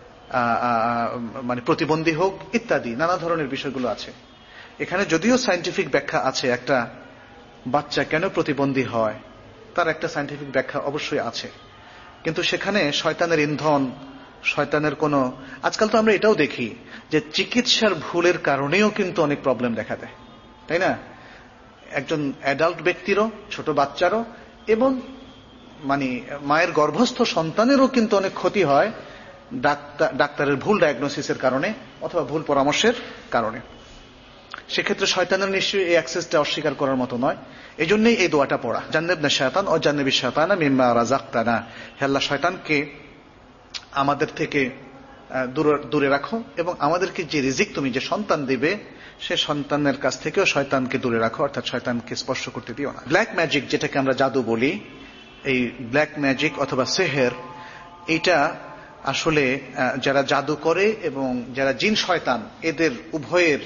মানে প্রতিবন্ধী হোক ইত্যাদি নানা ধরনের বিষয়গুলো আছে। এখানে যদিও সায়েন্টিফিক ব্যাখ্যা আছে, একটা বাচ্চা কেন প্রতিবন্ধী হয় তার একটা সায়েন্টিফিক ব্যাখ্যা অবশ্যই আছে, কিন্তু সেখানে শয়তানের ইন্ধন, শয়তানের কোনো, আজকাল তো আমরা এটাও দেখি যে চিকিৎসার ভুলের কারণেও কিন্তু অনেক প্রবলেম দেখা দেয়, তাই না? একজন অ্যাডাল্ট ব্যক্তিরও, ছোট বাচ্চারও, এবং মানে মায়ের গর্ভস্থ সন্তানেরও কিন্তু অনেক ক্ষতি হয় ডাক্তার ডাক্তারের ভুল ডায়াগনোসিসের কারণে অথবা ভুল পরামর্শের কারণে। সেক্ষেত্রে শয়তানের নিশ্চয়ই এই অ্যাক্সেসটা অস্বীকার করার মতো নয়। এই জন্যই এই দোয়াটা পড়া, জান্নিবনা শায়তান ও জান্নিবি শায়তানা মিম্মা রাযাকতানা। হে আল্লাহ, শয়তানকে আমাদের থেকে দূরে দূরে রাখো, এবং আমাদেরকে যে রিজিক তুমি যে সন্তান দিবে সে সন্তানের কাছ থেকেও শয়তানকে দূরে রাখো, অর্থাৎ শয়তানকে স্পর্শ করতে দিও না। ব্ল্যাক ম্যাজিক, যেটাকে আমরা জাদু বলি, এই ব্ল্যাক ম্যাজিক অথবা সেহের, এইটা আসলে যারা জাদু করে এবং যারা জিন শয়তান এদের উভয়ের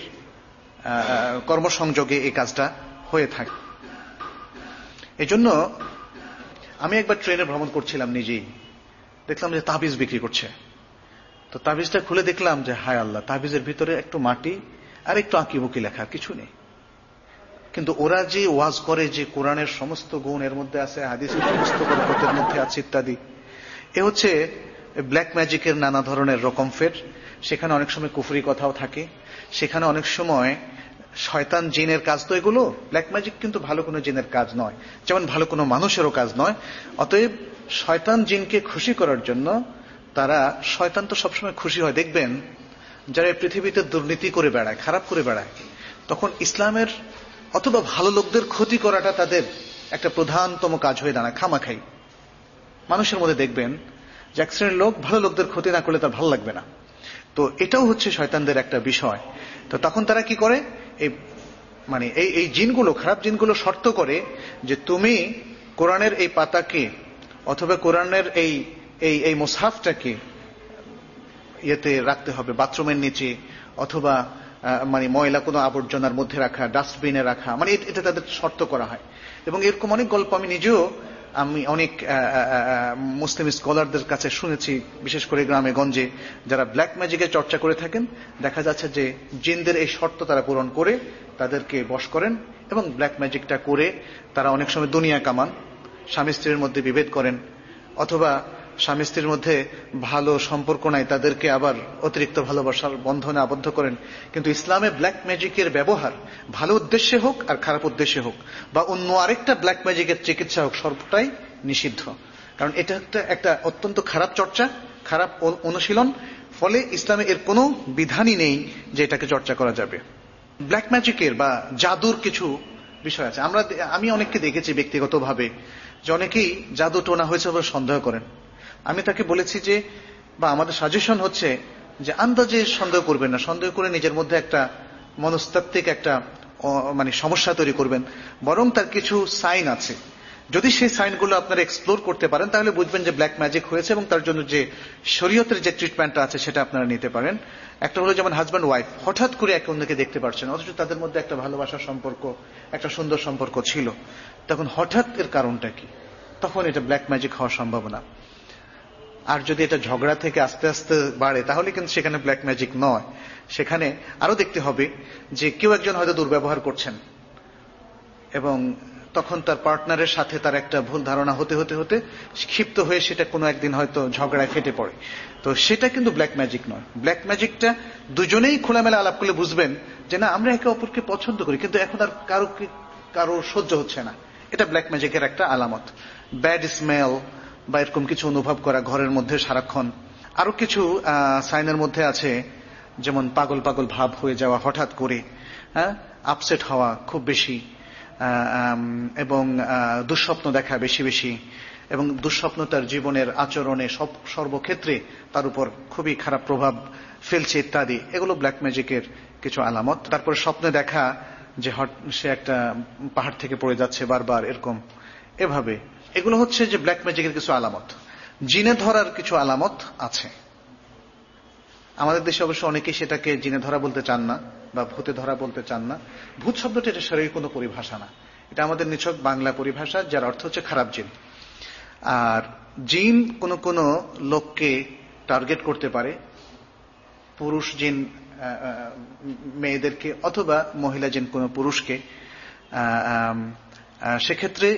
কর্মসংযোগে এই কাজটা হয়ে থাকে। এজন্য আমি একবার ট্রেনে ভ্রমণ করছিলাম, নিজেই দেখলাম যে তাবিজ বিক্রি করছে। তো তাবিজটা খুলে দেখলাম যে হায় আল্লাহ, তাবিজের ভিতরে একটু মাটি আর একটু আঁকিবুকি লেখা, কিছু নেই। কিন্তু ওরা যে ওয়াজ করে যে কোরআনের সমস্ত গুণ এর মধ্যে আছে, হাদিসের সমস্ত বরকতের মধ্যে আছে ইত্যাদি, এ হচ্ছে ব্ল্যাক ম্যাজিকের নানা ধরনের রকম ফের। সেখানে অনেক সময় কুফরি কথাও থাকে, সেখানে অনেক সময় শয়তান জিনের কাজ। তো এগুলো ব্ল্যাক ম্যাজিক কিন্তু ভালো কোনো জিনের কাজ নয়, যেমন ভালো কোনো মানুষেরও কাজ নয়। অতএব শয়তান জিনকে খুশি করার জন্য তারা, শয়তান তো সবসময় খুশি হয়, দেখবেন যারা এই পৃথিবীতে দুর্নীতি করে বেড়ায়, খারাপ করে বেড়ায়, তখন ইসলামের অথবা ভালো লোকদের ক্ষতি করাটা তাদের একটা প্রধানতম কাজ হয়ে দাঁড়ায়। খামাখাই মানুষের মধ্যে দেখবেন যে এক শ্রেণীর লোক ভালো লোকদের ক্ষতি না করলে তার ভালো লাগবে না। তো এটাও হচ্ছে শয়তানদের একটা বিষয়। তো তখন তারা কি করে, এই মানে এই এই জিনগুলো, খারাপ জিনগুলো শর্ত করে যে তুমি কোরআনের এই পাতাকে অথবা কোরআনের এই এই এই মুসহাফটাকে ইয়েতে রাখতে হবে, বাথরুমের নিচে, অথবা মানে ময়লা কোনো আবর্জনার মধ্যে রাখা, ডাস্টবিনে রাখা, মানে এটা তাদের শর্ত করা হয়। এবং এরকম অনেক গল্প আমি নিজেও আমি অনেক মুসলিম স্কলারদের কাছে শুনেছি, বিশেষ করে গ্রামে গঞ্জে যারা ব্ল্যাক ম্যাজিকের চর্চা করে থাকেন, দেখা যাচ্ছে যে জিনদের এই শর্ত তারা পূরণ করে তাদেরকে বশ করেন এবং ব্ল্যাক ম্যাজিকটা করে তারা অনেক সময় দুনিয়া কামান, স্বামী স্ত্রীর মধ্যে বিভেদ করেন, অথবা স্বামী স্ত্রীর মধ্যে ভালো সম্পর্ক নাই, তাদেরকে আবার অতিরিক্ত ভালোবাসার বন্ধনে আবদ্ধ করেন। কিন্তু ইসলামে ব্ল্যাক ম্যাজিকের ব্যবহার ভালো উদ্দেশ্যে হোক আর খারাপ উদ্দেশ্যে হোক, বা অন্য আরেকটা ব্ল্যাক ম্যাজিকের চিকিৎসা হোক, সর্বটাই নিষিদ্ধ। কারণ এটা একটা একটা অত্যন্ত খারাপ চর্চা, খারাপ অনুশীলন। ফলে ইসলামে এর কোনো বিধানই নেই যে এটাকে চর্চা করা যাবে। ব্ল্যাক ম্যাজিকের বা জাদুর কিছু বিষয় আছে। আমরা আমি অনেককে দেখেছি ব্যক্তিগতভাবে যে অনেকেই জাদু টোনা হয়েছে বলে সন্দেহ করেন। আমি তাকে বলেছি যে, বা আমাদের সাজেশন হচ্ছে যে আন্দাজে সন্দেহ করবেন না, সন্দেহ করে নিজের মধ্যে একটা মনস্তাত্ত্বিক একটা মানে সমস্যা তৈরি করবেন। বরং তার কিছু সাইন আছে, যদি সেই সাইনগুলো আপনারা এক্সপ্লোর করতে পারেন তাহলে বুঝবেন যে ব্ল্যাক ম্যাজিক হয়েছে, এবং তার জন্য যে শরীয়তের যে ট্রিটমেন্টটা আছে সেটা আপনারা নিতে পারেন। একটা হলো যেমন হাজব্যান্ড ওয়াইফ হঠাৎ করে একে অন্যকে দেখতে পারছেন, অথচ তাদের মধ্যে একটা ভালোবাসার সম্পর্ক, একটা সুন্দর সম্পর্ক ছিল, তখন হঠাৎ এর কারণটা কি? তখন এটা ব্ল্যাক ম্যাজিক হওয়ার সম্ভাবনা। আর যদি এটা ঝগড়া থেকে আস্তে আস্তে বাড়ে তাহলে কিন্তু সেখানে ব্ল্যাক ম্যাজিক নয়। সেখানে আরো দেখতে হবে যে কেউ একজন হয়তো দুর্ব্যবহার করছেন এবং তখন তার পার্টনারের সাথে তার একটা ভুল ধারণা হতে হতে হতে ক্ষিপ্ত হয়ে সেটা কোনো একদিন হয়তো ঝগড়ায় ফেটে পড়ে। তো সেটা কিন্তু ব্ল্যাক ম্যাজিক নয়। ব্ল্যাক ম্যাজিকটা দুজনেই খোলামেলা আলাপ করলে বুঝবেন যে না, আমরা একে অপরকে পছন্দ করি, কিন্তু এখন আর কারো কারো সহ্য হচ্ছে না। এটা ব্ল্যাক ম্যাজিকের একটা আলামত। ব্যাড স্মেল বা এরকম কিছু অনুভব করা ঘরের মধ্যে সারাক্ষণ। আরো কিছু সাইনের মধ্যে আছে, যেমন পাগল পাগল ভাব হয়ে যাওয়া হঠাৎ করে, হ্যাঁ, আপসেট হওয়া খুব বেশি, এবং দুঃস্বপ্ন দেখা বেশি বেশি, এবং দুঃস্বপ্ন তার জীবনের আচরণে সব সর্বক্ষেত্রে তার উপর খুবই খারাপ প্রভাব ফেলছে ইত্যাদি। এগুলো ব্ল্যাক ম্যাজিকের কিছু আলামত। তারপরে স্বপ্নে দেখা যে সে একটা পাহাড় থেকে পড়ে যাচ্ছে বারবার, এরকম এভাবে। এগুলো হচ্ছে যে ব্ল্যাক ম্যাজিকের কিছু আলামত। জিনে ধরার কিছু আলামত আছে। আমাদের দেশে অবশ্য অনেকেই সেটাকে জিনে ধরা বলতে চান না বা ভূতে ধরা বলতে চান না। ভূত শব্দটা এটা শারীরিক কোনো পরিভাষা না, এটা আমাদের নিছক বাংলা পরিভাষা, যার অর্থ হচ্ছে খারাপ জিন। আর জিন কোন কোন লোককে টার্গেট করতে পারে, পুরুষ জিন মেয়েদেরকে, অথবা মহিলা জিন কোন পুরুষকে। সেক্ষেত্রে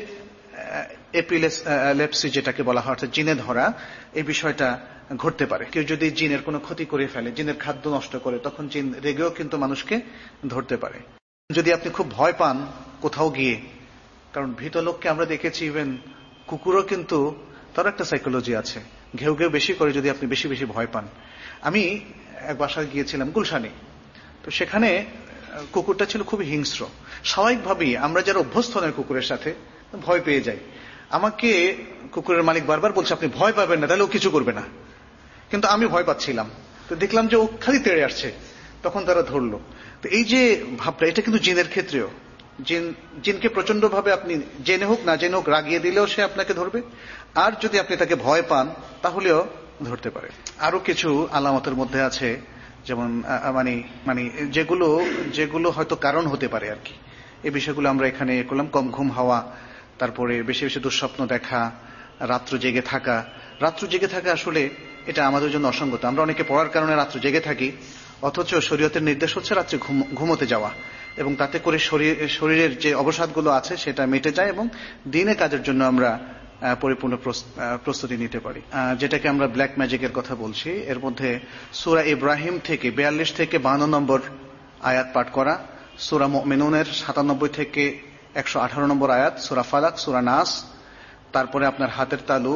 এপিলেপসি যেটাকে বলা হয়, অর্থাৎ জিনে ধরা, এই বিষয়টা ঘটতে পারে। কেউ যদি জিনের কোনো ক্ষতি করে ফেলে, জিনের খাদ্য নষ্ট করে, তখন জিন রেগেও কিন্তু মানুষকে ধরতে পারে। যদি আপনি খুব ভয় পান কোথাও গিয়ে, কারণ ভীত লোককে আমরা দেখেছি, ইভেন কুকুরও কিন্তু তার একটা সাইকোলজি আছে, ঘেউ ঘেউ বেশি করে যদি আপনি বেশি বেশি ভয় পান। আমি এক বাসায় গিয়েছিলাম গুলশানে, তো সেখানে কুকুরটা ছিল খুবই হিংস্র। স্বাভাবিকভাবেই আমরা যারা অভ্যস্ত নয় কুকুরের সাথে, ভয় পেয়ে যাই। আমাকে কুকুরের মালিক বারবার বলছে আপনি ভয় পাবেন না, তাহলে ও কিছু করবে না। কিন্তু আমি ভয় পাচ্ছিলাম, তো দেখলাম যে ও খালি তেড়ে আসছে, তখন তারা ধরলো। তো এই যে ভাবটা, এটা কিন্তু জিনের ক্ষেত্রেও। জিন জিনকে প্রচন্ড ভাবে আপনি জেনে হোক না জেনে হোক রাগিয়ে দিলেও সে আপনাকে ধরবে, আর যদি আপনি তাকে ভয় পান তাহলেও ধরতে পারে। আরো কিছু আলামতের মধ্যে আছে, যেমন মানে মানে যেগুলো যেগুলো হয়তো কারণ হতে পারে আর কি। এই বিষয়গুলো আমরা এখানে করলাম। কম ঘুম হওয়া, তারপরে বেশি বেশি দুঃস্বপ্ন দেখা, রাত্র জেগে থাকা। রাত্র জেগে থাকা আসলে এটা আমাদের জন্য অসঙ্গত। আমরা অনেকে পড়ার কারণে রাত্র জেগে থাকি, অথচ শরীয়তের নির্দেশ হচ্ছে রাত্রে ঘুমোতে যাওয়া, এবং তাতে করে শরীরের যে অবসাদগুলো আছে সেটা মিটে যায়, এবং দিনে কাজের জন্য আমরা পরিপূর্ণ প্রস্তুতি নিতে পারি। যেটাকে আমরা ব্ল্যাক ম্যাজিকের কথা বলছি, এর মধ্যে সূরা ইব্রাহিম থেকে বিয়াল্লিশ থেকে বান্ন নম্বর আয়াত পাঠ করা, সূরা মুমিনুনের সাতানব্বই থেকে একশো আঠারো নম্বর আয়াত, সূরা ফালাক, সূরা নাস, তারপরে আপনার হাতের তালু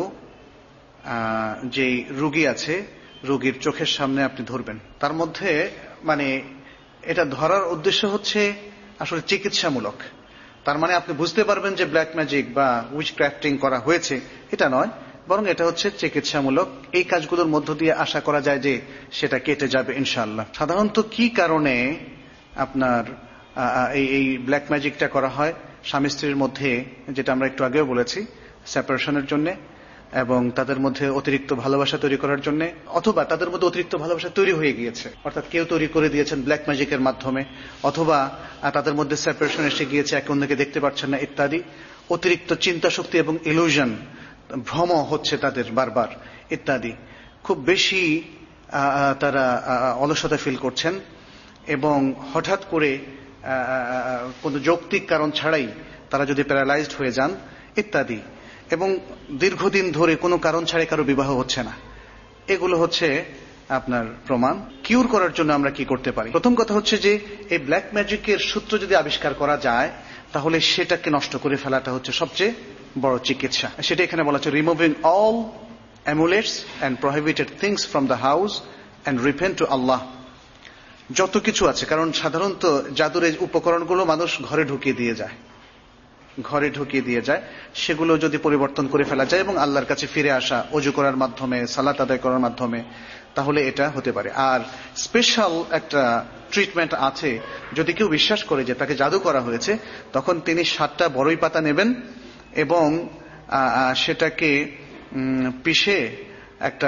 যে রোগী আছে রোগীর চোখের সামনে আপনি ধরবেন। তার মধ্যে মানে এটা ধরার উদ্দেশ্য হচ্ছে আসলে চিকিৎসামূলক। তার মানে আপনি বুঝতে পারবেন যে ব্ল্যাক ম্যাজিক বা উইচ ক্রাফটিং করা হয়েছে, এটা নয়, বরং এটা হচ্ছে চিকিৎসামূলক। এই কাজগুলোর মধ্য দিয়ে আশা করা যায় যে সেটা কেটে যাবে ইনশাআল্লাহ। সাধারণত কি কারণে আপনার এই এই ব্ল্যাক ম্যাজিকটা করা হয়? স্বামী স্ত্রীর মধ্যে, যেটা আমরা একটু আগেও বলেছি, সেপারেশনের জন্য, এবং তাদের মধ্যে অতিরিক্ত ভালোবাসা তৈরি করার জন্য, অথবা তাদের মধ্যে অতিরিক্ত ভালোবাসা তৈরি হয়ে গিয়েছে, অর্থাৎ কেউ তৈরি করে দিয়েছেন ব্ল্যাক ম্যাজিকের মাধ্যমে, অথবা তাদের মধ্যে সেপারেশন এসে গিয়েছে, একে অন্যকে দেখতে পাচ্ছেন না ইত্যাদি, অতিরিক্ত চিন্তা শক্তি এবং ইলুশন, ভ্রম হচ্ছে তাদের বারবার ইত্যাদি, খুব বেশি তারা অলসতা ফিল করছেন এবং হঠাৎ করে কোনো যৌক্তিক কারণ ছাড়াই তারা যদি প্যারালাইজড হয়ে যান ইত্যাদি, এবং দীর্ঘদিন ধরে কোনো কারণ ছাড়াই কারো বিবাহ হচ্ছে না, এগুলো হচ্ছে আপনার প্রমাণ। কিউর করার জন্য আমরা কি করতে পারি? প্রথম কথা হচ্ছে যে এই ব্ল্যাক ম্যাজিকের সূত্র যদি আবিষ্কার করা যায় তাহলে সেটাকে নষ্ট করে ফেলাটা হচ্ছে সবচেয়ে বড় চিকিৎসা। সেটা এখানে বলা হচ্ছে removing all amulets and prohibited things from the house and repent to Allah. যত কিছু আছে, কারণ সাধারণত জাদুর এই উপকরণগুলো মানুষ ঘরে ঢুকিয়ে দিয়ে যায়, ঘরে ঢুকিয়ে দিয়ে যায় সেগুলো যদি পরিবর্তন করে ফেলা যায় এবং আল্লাহর কাছে ফিরে আসা, ওযু করার মাধ্যমে, সালাত আদায় করার মাধ্যমে, তাহলে এটা হতে পারে। আর স্পেশাল একটা ট্রিটমেন্ট আছে, যদি কেউ বিশ্বাস করে যে তাকে জাদু করা হয়েছে, তখন তিনি সাতটা বড়ই পাতা নেবেন এবং সেটাকে পিষে একটা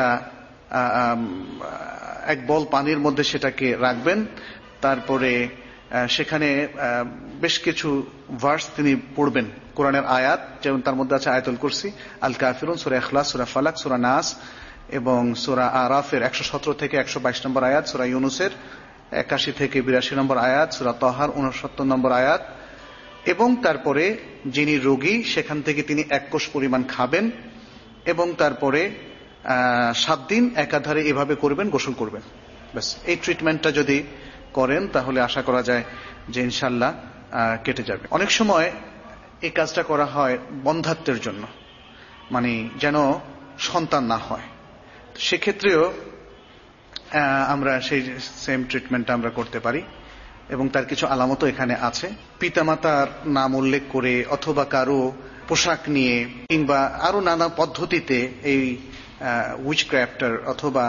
এক বল পানির মধ্যে সেটাকে রাখবেন, তারপরে সেখানে বেশ কিছু ভার্স তিনি পড়বেন, কোরআনের আয়াত, যেমন তার মধ্যে আছে আয়াতুল কুরসি, আল কাফিরুন, সূরা ইখলাস, সূরা ফালাক, সূরা নাস এবং সূরা আরাফের একশো সতেরো থেকে একশো বাইশ নম্বর আয়াত, সূরা ইউনুসের একাশি থেকে বিরাশি নম্বর আয়াত, সূরা তাহার উনসত্তর নম্বর আয়াত, এবং তারপরে যিনি রোগী সেখান থেকে তিনি এক কোষ পরিমাণ খাবেন এবং তারপরে সাত দিন একাধারে এভাবে করবেন, গোসল করবেন। ব্যাস, এই ট্রিটমেন্টটা যদি করেন তাহলে আশা করা যায় যে ইনশাল্লাহ কেটে যাবে। অনেক সময় এই কাজটা করা হয় বন্ধ্যাত্বের জন্য, মানে যেন সন্তান না হয়, সেক্ষেত্রেও আমরা সেই সেম ট্রিটমেন্টটা আমরা করতে পারি এবং তার কিছু আলামতও এখানে আছে। পিতামাতার নাম উল্লেখ করে অথবা কারো পোশাক নিয়ে কিংবা আরো নানা পদ্ধতিতে এই উইচক্রাফটার অথবা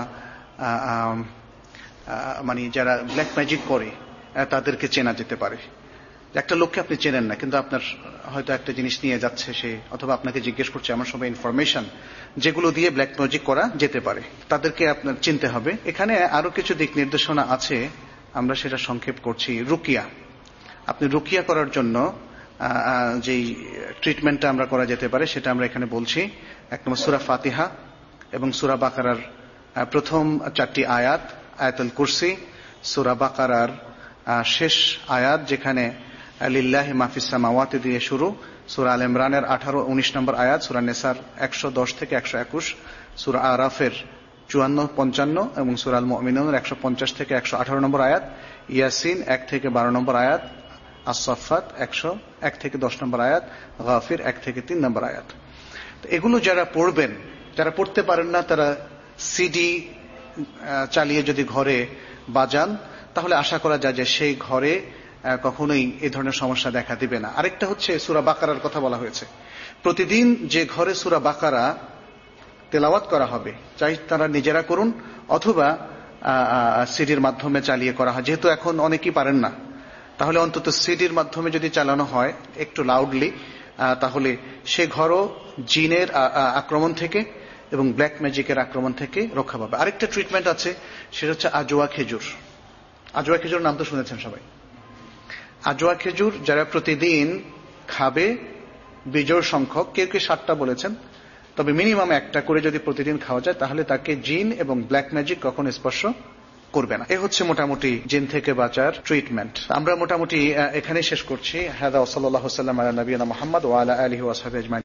মানে যারা ব্ল্যাক ম্যাজিক করে তাদেরকে চেনা যেতে পারে। একটা লোককে আপনি চেনেন না, কিন্তু আপনার হয়তো একটা জিনিস নিয়ে যাচ্ছে সে, অথবা আপনাকে জিজ্ঞেস করছে, আমার সবাই ইনফরমেশন যেগুলো দিয়ে ব্ল্যাক ম্যাজিক করা যেতে পারে, তাদেরকে আপনার চিনতে হবে। এখানে আরো কিছু দিক নির্দেশনা আছে, আমরা সেটা সংক্ষেপ করছি। রুকিয়া, আপনি রুকিয়া করার জন্য যেই ট্রিটমেন্টটা আমরা করা যেতে পারে সেটা আমরা এখানে বলছি। এক নম্বর সূরা ফাতিহা এবং সূরা বাকারার প্রথম চারটি আয়াত, আয়াতুল কুরসি, সূরা বাকারার শেষ আয়াত যেখানে লিল্লাহি মা ফিস সামাওয়াতি দিয়ে শুরু, সূরা আল ইমরানের আঠারো উনিশ নম্বর আয়াত, সূরা নিসার একশো দশ থেকে একশো একুশ, সূরা আরাফের চুয়ান্ন পঞ্চান্ন এবং সূরা আল মুমিনুনের একশো পঞ্চাশ থেকে একশো আঠারো নম্বর আয়াত, ইয়াসিন এক থেকে বারো নম্বর আয়াত, আস-সাফফাত একশো এক থেকে দশ নম্বর আয়াত, গাফির এক থেকে তিন নম্বর আয়াত। এগুলো যারা পড়বেন, যারা পড়তে পারেন না, তারা সিডি চালিয়ে যদি ঘরে বাজান তাহলে আশা করা যায় যে সেই ঘরে কখনোই এই ধরনের সমস্যা দেখা দিবে না। আরেকটা হচ্ছে সূরা বাকারার কথা বলা হয়েছে। প্রতিদিন যে ঘরে সূরা বাকারা তেলাওয়াত করা হবে, চাই তারা নিজেরা করুন অথবা সিডির মাধ্যমে চালিয়ে করা হয়, যেহেতু এখন অনেকেই পারেন না, তাহলে অন্তত সিডির মাধ্যমে যদি চালানো হয় একটু লাউডলি, তাহলে সে ঘরও জিনের আক্রমণ থেকে এবং ব্ল্যাক ম্যাজিকের আক্রমণ থেকে রক্ষা পাবে। আরেকটা ট্রিটমেন্ট আছে, সেটা হচ্ছে আজওয়া খেজুর। আজওয়া খেজুর নাম তো শুনেছেন সবাই। আজওয়া খেজুর যারা প্রতিদিন খাবে, বিজোড় সংখ্যক, কেউ কেউ সাতটা বলেছেন, তবে মিনিমাম একটা করে যদি প্রতিদিন খাওয়া যায় তাহলে তাকে জিন এবং ব্ল্যাক ম্যাজিক কখনো স্পর্শ করবে না। এ হচ্ছে মোটামুটি জিন থেকে বাঁচার ট্রিটমেন্ট। আমরা মোটামুটি এখানে শেষ করছি। হাদা ওয়া সাল্লাল্লাহু আলা নবিয়িনা মুহাম্মদ ওয়া আলা আলিহি ওয়া সাহবিহি আজমাইন।